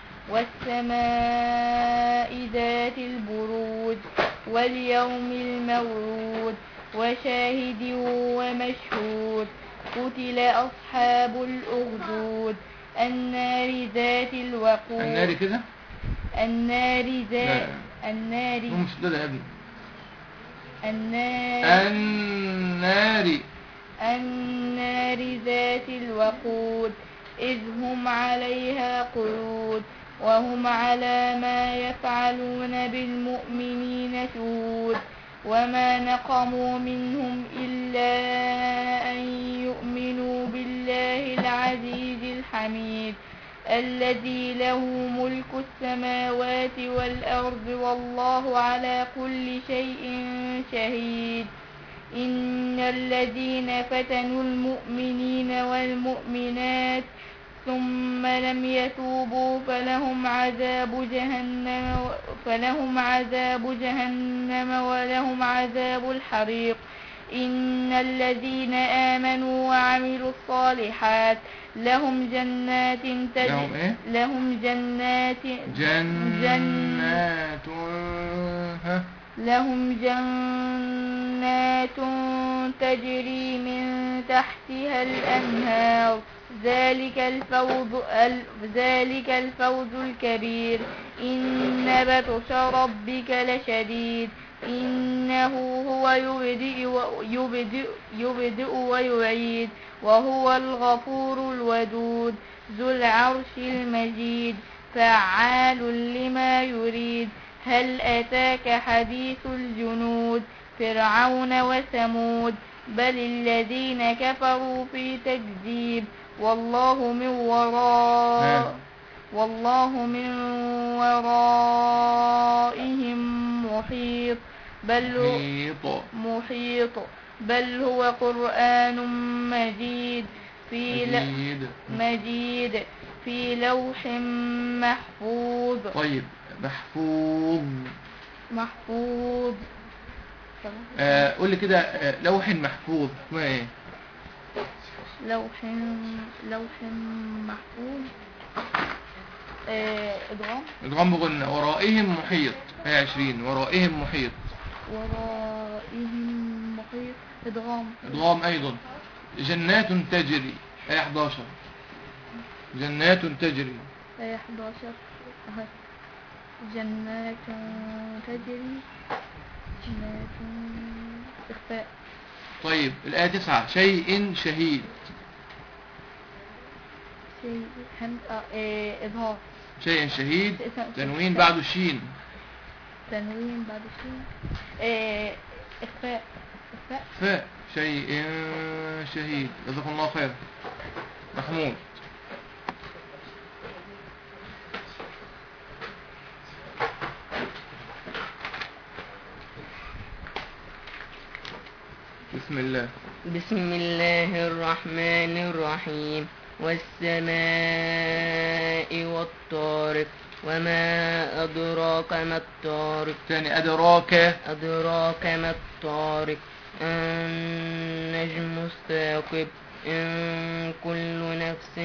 والسماء ذات البروج واليوم الموعود وشاهد ومشهود. قتل أصحاب الأخدود النار ذات الوقود. النار كده. النار ذات. النار. مش ده يا ابني. النار ذات الوقود إذ هم عليها قعود وهم على ما يفعلون بالمؤمنين شهود وما نقموا منهم إلا أن يؤمنوا بالله العزيز الحميد الذي له ملك السماوات والأرض والله على كل شيء شهيد إن الذين فتنوا المؤمنين والمؤمنات ثم لم يتوبوا فلهم عذاب جهنم ولهم عذاب الحريق إن الذين آمنوا وعملوا الصالحات لهم جنات تجري من تحتها الأنهار ذلك الفوز الكبير إن بطش ربك لشديد إنه هو يبدئ ويعيد وهو الغفور الودود ذو العرش المجيد فعال لما يريد هل أتاك حديث الجنود فرعون وثمود بل الذين كفروا في تكذيب والله من ورائهم بل هو قرآن مجيد في لوح محفوظ. طيب محفوظ قول لي كده لوح محفوظ اسمها ايه؟ لوح محفوظ ادغام بغنة ورائهم محيط هي 20 ورائهم محيط ادغام ايضا جنات تجري هي 11 جنات تجري هي 11 جنات تجري جنات إخفاء. طيب الآية 9 شيء شهيد إظهار شيء شهيد تنوين بعده شين إخفاء شيء شهيد جزاكم الله خير محمود. بسم الله الرحمن الرحيم والسماء والطارق وما أدراك ما الطارق ثاني أدراك ما الطارق النجم الثاقب إن كل نفس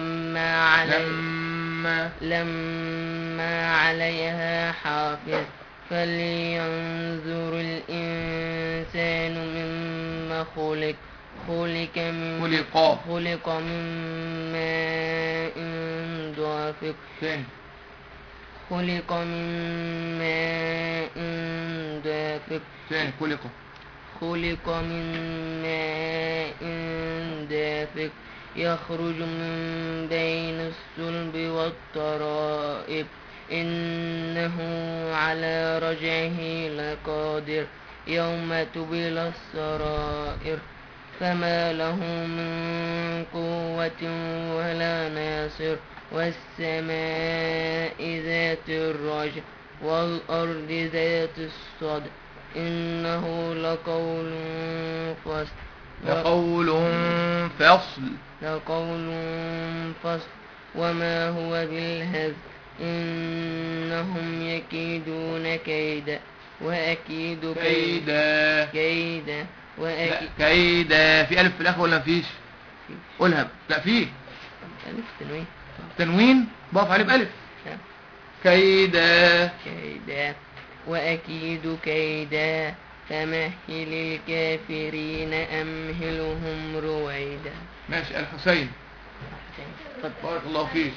لما عليها حافظ فلينظر الإنسان مما خلق من ماء دافق يخرج من بين الصلب والترائب إنه على رجعه لقادر يوم تبلى السرائر فما له من قوة ولا ناصر والسماء ذات الرجع والأرض ذات الصدع إنه لقول فصل وما هو بالهزل إنهم يكيدون كيدا وأكيد كيدا كيدا. في ألف في الآخر ولا مفيش؟ قولها. لا فيه ألف تنوين ضاف عليه بألف. كيدا وأكيد كيدا فمهل الكافرين أمهلهم رويدا. ماشي. الحسين بارك الله فيك.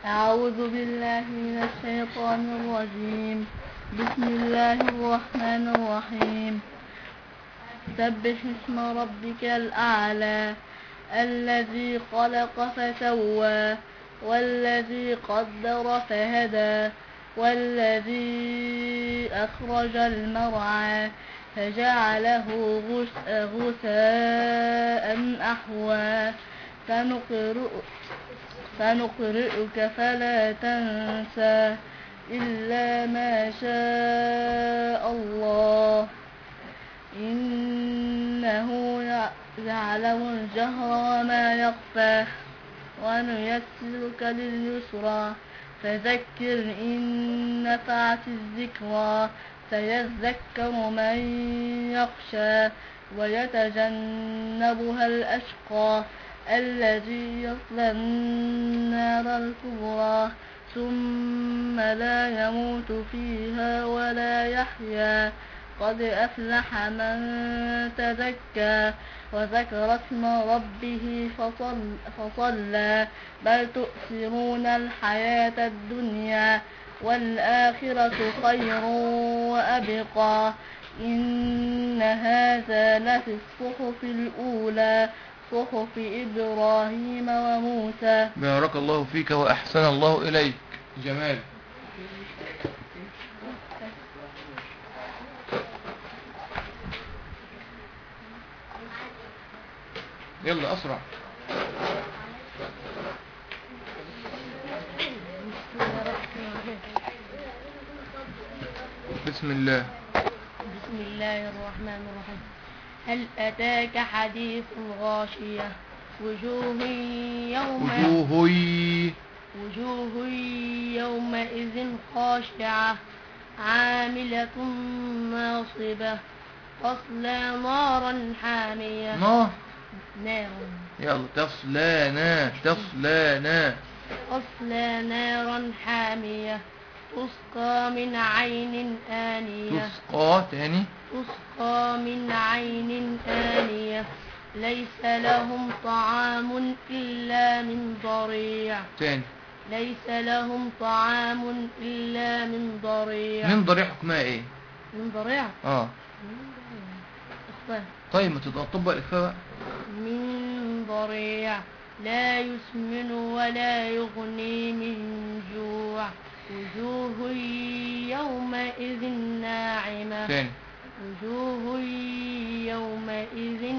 أعوذ بالله من الشيطان الرجيم. بسم الله الرحمن الرحيم. سبح اسم ربك الأعلى الذي خلق فسوى والذي قدر فهدى والذي أخرج المرعى فجعله غثاء أحوى سنقرئك فلا تنسى إلا ما شاء الله إنه يعلم الجهر وما يخفى ونيسرك لليسرى فذكر إن نفعت الذكرى سيذكر من يخشى ويتجنبها الأشقى الذي يصلى النار الكبرى ثم لا يموت فيها ولا يحيا قد أفلح من تزكى وذكر اسم ربه فصلى بل تؤثرون الحياة الدنيا والآخرة خير وأبقى إن هذا لفي الصحف الأولى صحف إبراهيم وموسى. بارك الله فيك وأحسن الله إليك. جمال. يلا أسرع. بسم الله. بسم الله الرحمن الرحيم. هل أتاك حديث الغاشية وجوه يومئذ خاشعة عاملة ناصبة تصلى نارا حامية. نار. يلا تصلى نارا حامية تسقى من عين آنية. تسقى من عين آنية ليس لهم طعام إلا من ضريع. ليس لهم طعام إلا من ضريع. من ضريع حكمها ايه؟ من ضريع إخفاء. طيب ما تطبق الإخفاء بقى. من ضريع لا يسمن ولا يغني من جوع وجوه يومئذ ناعمة. وجوه يومئذ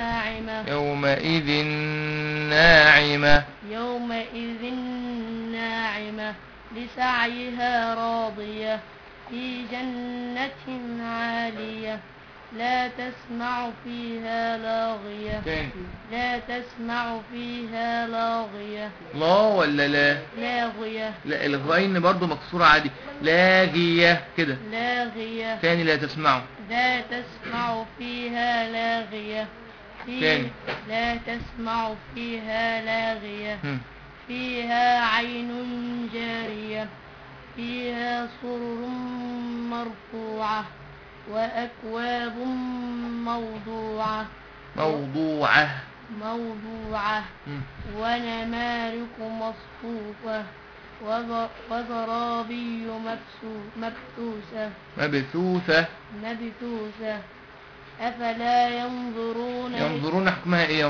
ناعمة لسعيها راضية في جنة عالية لا تسمع فيها لاغية. لا ولا لا؟ لاغية. لا الغين برضو مكسورة عادي. لاغية كده. تاني لا تسمع فيها لاغية. لا تسمع فيها لاغية. فيها عين جارية فيها سرر مرفوعة وأكواب موضوعة ونمارق مصفوفة وزرابي مبثوثة. أفلا ينظرون حكمها ايه؟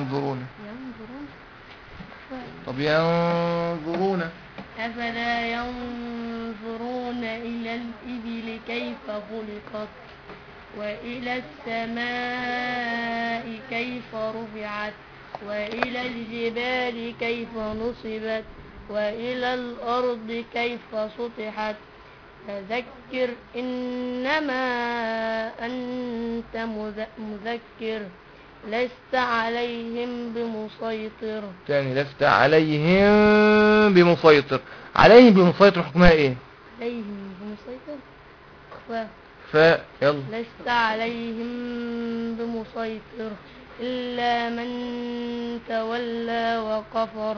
طب ينظرون. أفلا ينظرون إلى الإبل كيف خلقت وإلى السماء كيف رفعت وإلى الجبال كيف نصبت وإلى الأرض كيف سطحت فذكر إنما أنت مذكر لست عليهم بمسيطر. لست عليهم بمسيطر. عليهم بمسيطر حكمها ايه؟ عليهم بمسيطر يلا. لست عليهم بمسيطر إلا من تولى وكفر.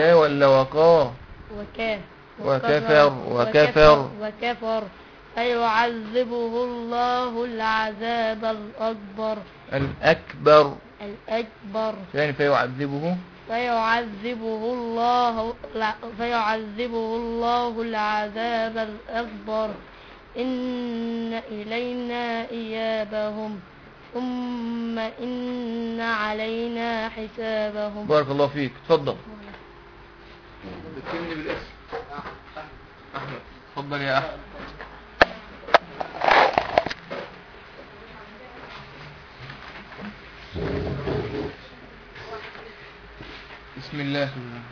وكفر فيعذبه الله العذاب الأكبر. يعني فيعذبه فيعذبه الله العذاب الأكبر إن إلينا إيابهم ثم إن علينا حسابهم. بارك الله فيك. اتفضل. بتكلمني بالاسم. أحمد. اتفضل يا أحمد. بسم الله.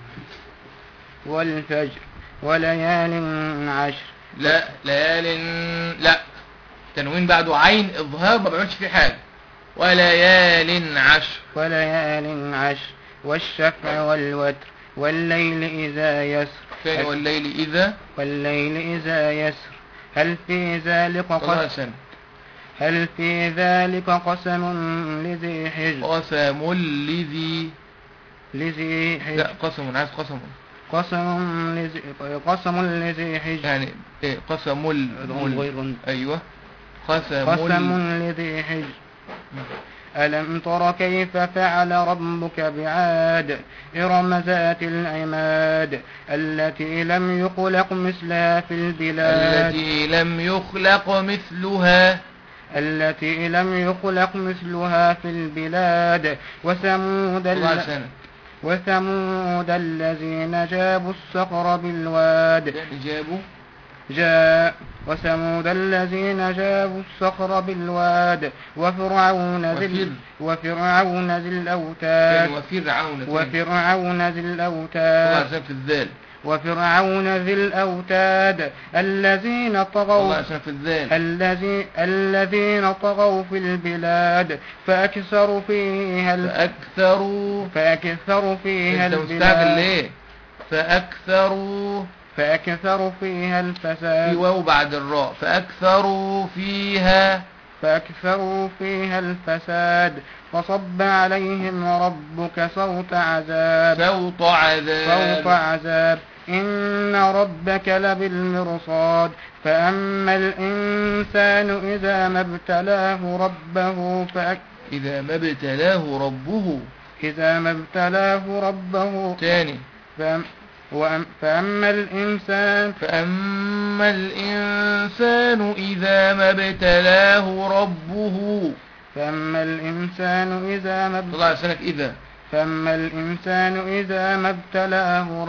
والفجر وليال عشر. لا ليال، لا تنوين بعده عين إظهار ما بعملش فيه حاجة. وليال عشر. وليال عشر والشفع والوتر والليل إذا يسر. ثاني والليل إذا. والليل إذا يسر. هل في ذلك قسم؟ هل في ذلك قسم لذي حجر؟ قسم لذي حجر. لا قسم، عايز قسم. قسم لذي حجر يعني ايه؟ قسم ايوه قسم لذي حجر. ألم تر كيف فعل ربك بعاد إرم ذات العماد التي لم يخلق مثلها في البلاد. التي لم يخلق مثلها في البلاد. وثمود الذين جابوا الصخر بالواد. وثمود الذين جابوا الصخر بالواد. وفرعون ذي الأوتاد. وفرعون ذي الأوتاد الذين طغوا في البلاد فأكثروا فيها البلاد. فأكثروا فيها الفساد. في واو بعد الراء. فأكثروا فيها الفساد. فصب عليهم ربك صوت عذاب. إن ربك لبالمرصاد. فأما الإنسان إذا ما ابتلاه ربه تاني. فأما الإنسان إذا ما ابتلاه ربه. فأما الإنسان إذا ما ابتلاه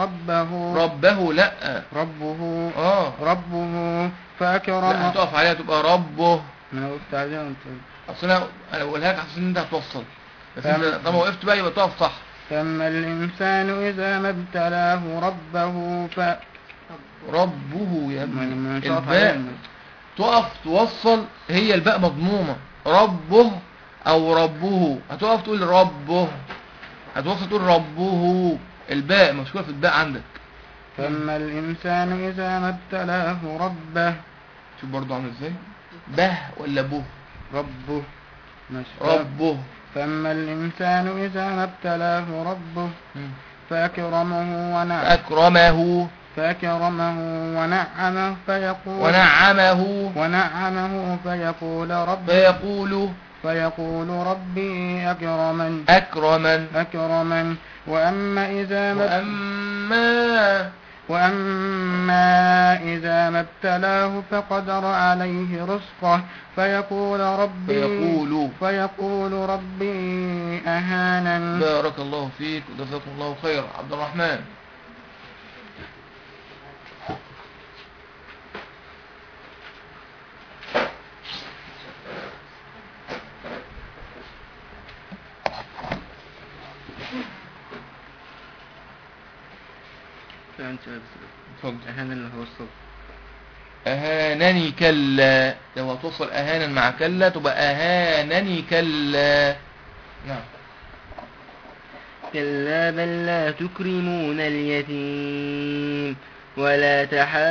ربه فأكرمه. لا هتقف عليها تبقى ربه. أنا وقفت عليها وانت. أصلا أنا بقولها لك عشان أنت هتوصل، بس أنت طالما وقفت بقى يبقى تقف صح. فأما الإنسان إذا ما ابتلاه ربه ربه يا ابني الباء تقف توصل، هي الباء مضمومة. ربه أو ربه، هتقف تقول ربه، هتوصل تقول ربه. الباء مشكلة في الباء عندك. فأما الإنسان إذا ما ابتلاه ربه. شوف برضو عامل ازاي، به ولا به؟ ربه. ربه. فأما الإنسان إذا ما ابتلاه ربه فأكرمه ونعمه فيقول ربي أكرمن. وأما إذا ما ابتلاه فقدر عليه رزقه فيقول ربي أهانن. بارك الله فيك وجزاكم الله خيرا. عبد الرحمن. أهانني كلا. لو هتوصل أهانا مع كلا تبقى أهانني كلا. نعم. كلا بل لا تكرمون اليتيم ولا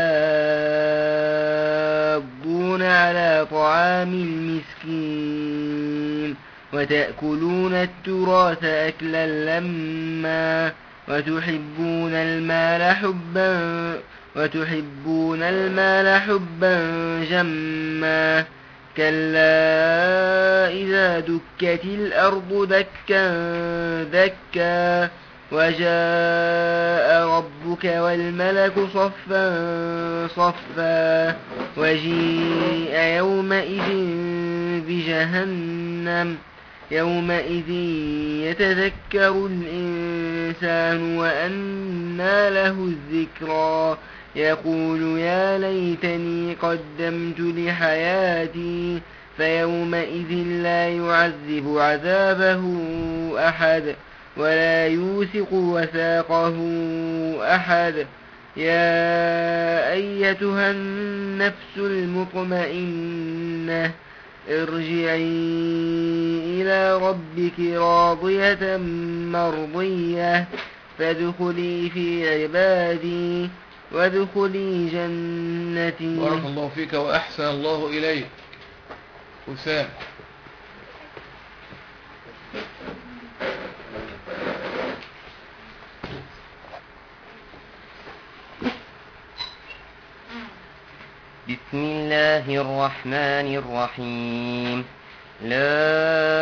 تحاضون على طعام المسكين وتأكلون التراث أكلا لما وتحبون المال حبا جما كلا إذا دكت الأرض دكا وجاء ربك والملك صفا صفا وجيء يومئذ بجهنم يومئذ يتذكر الإنسان وأنى له الذكرى يقول يا ليتني قدمت لحياتي فيومئذ لا يعذب عذابه أحد ولا يوثق وثاقه أحد يا أيتها النفس المطمئنة ارجعي إلى ربك راضية مرضية فادخلي في عبادي وادخلي جنتي. بارك الله فيك وأحسن الله إليك. أسامة. بسم الله الرحمن الرحيم. لا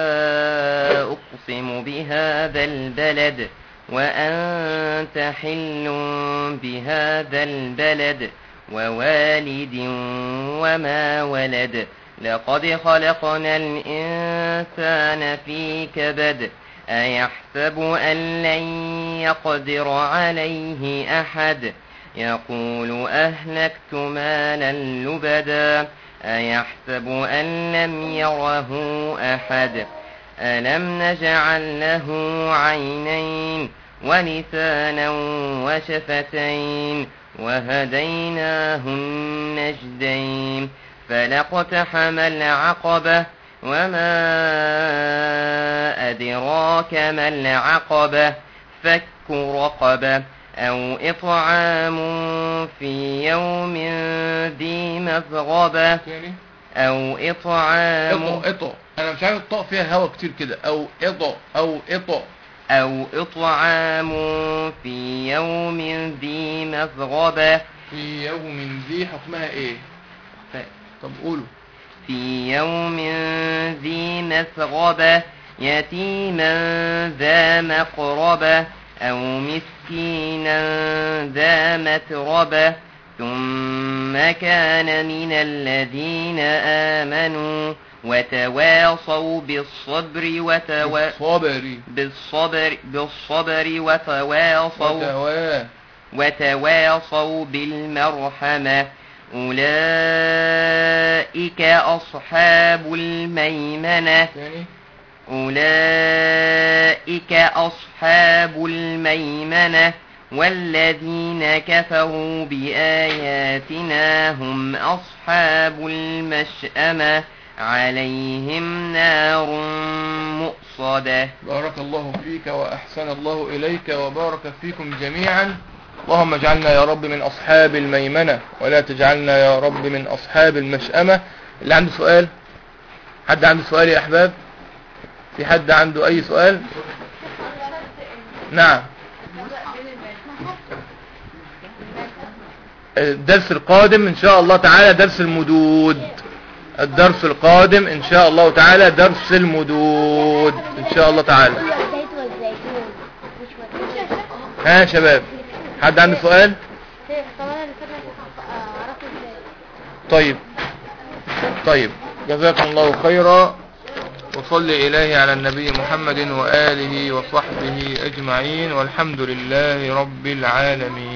أقسم بهذا البلد وأنت حل بهذا البلد ووالد وما ولد لقد خلقنا الإنسان في كبد أيحسب أن لن يقدر عليه أحد يقول أهلكت مالا لبدا أيحسب أن لم يره أحد ألم نجعل له عينين ولسانا وشفتين وهديناه النجدين فلاقتحم العقبة وما أدراك ما العقبة فك رقبة أو إطعام في يوم ذي مسغبة أو إطعام أنا مش عارف الطاء فيها هوا كتير كده أو إطعام في يوم ذي مسغبة في يوم ذي حكمها إيه؟ طب قولوا في يوم ذي مسغبة يتيما ذا مقربة أو مسكينا ذا متربة ثم كان من الذين آمنوا وتواصوا بالصبر وتواصوا بالمرحمة أولئك أصحاب الميمنة والذين كفروا بآياتنا هم أصحاب المشأمة عليهم نار مؤصدة. بارك الله فيك وأحسن الله إليك وبارك فيكم جميعا. اللهم اجعلنا يا رب من أصحاب الميمنة ولا تجعلنا يا رب من أصحاب المشأمة. اللي عنده سؤال؟ حد عنده سؤال يا أحباب؟ في حد عنده أي سؤال؟ نعم. الدرس القادم إن شاء الله تعالى درس المدود. الدرس القادم إن شاء الله تعالى درس المدود إن شاء الله تعالى. ها شباب، حد عنده سؤال؟ طيب جزاكم الله خيرا، وصلي إليه على النبي محمد وآله وصحبه أجمعين، والحمد لله رب العالمين.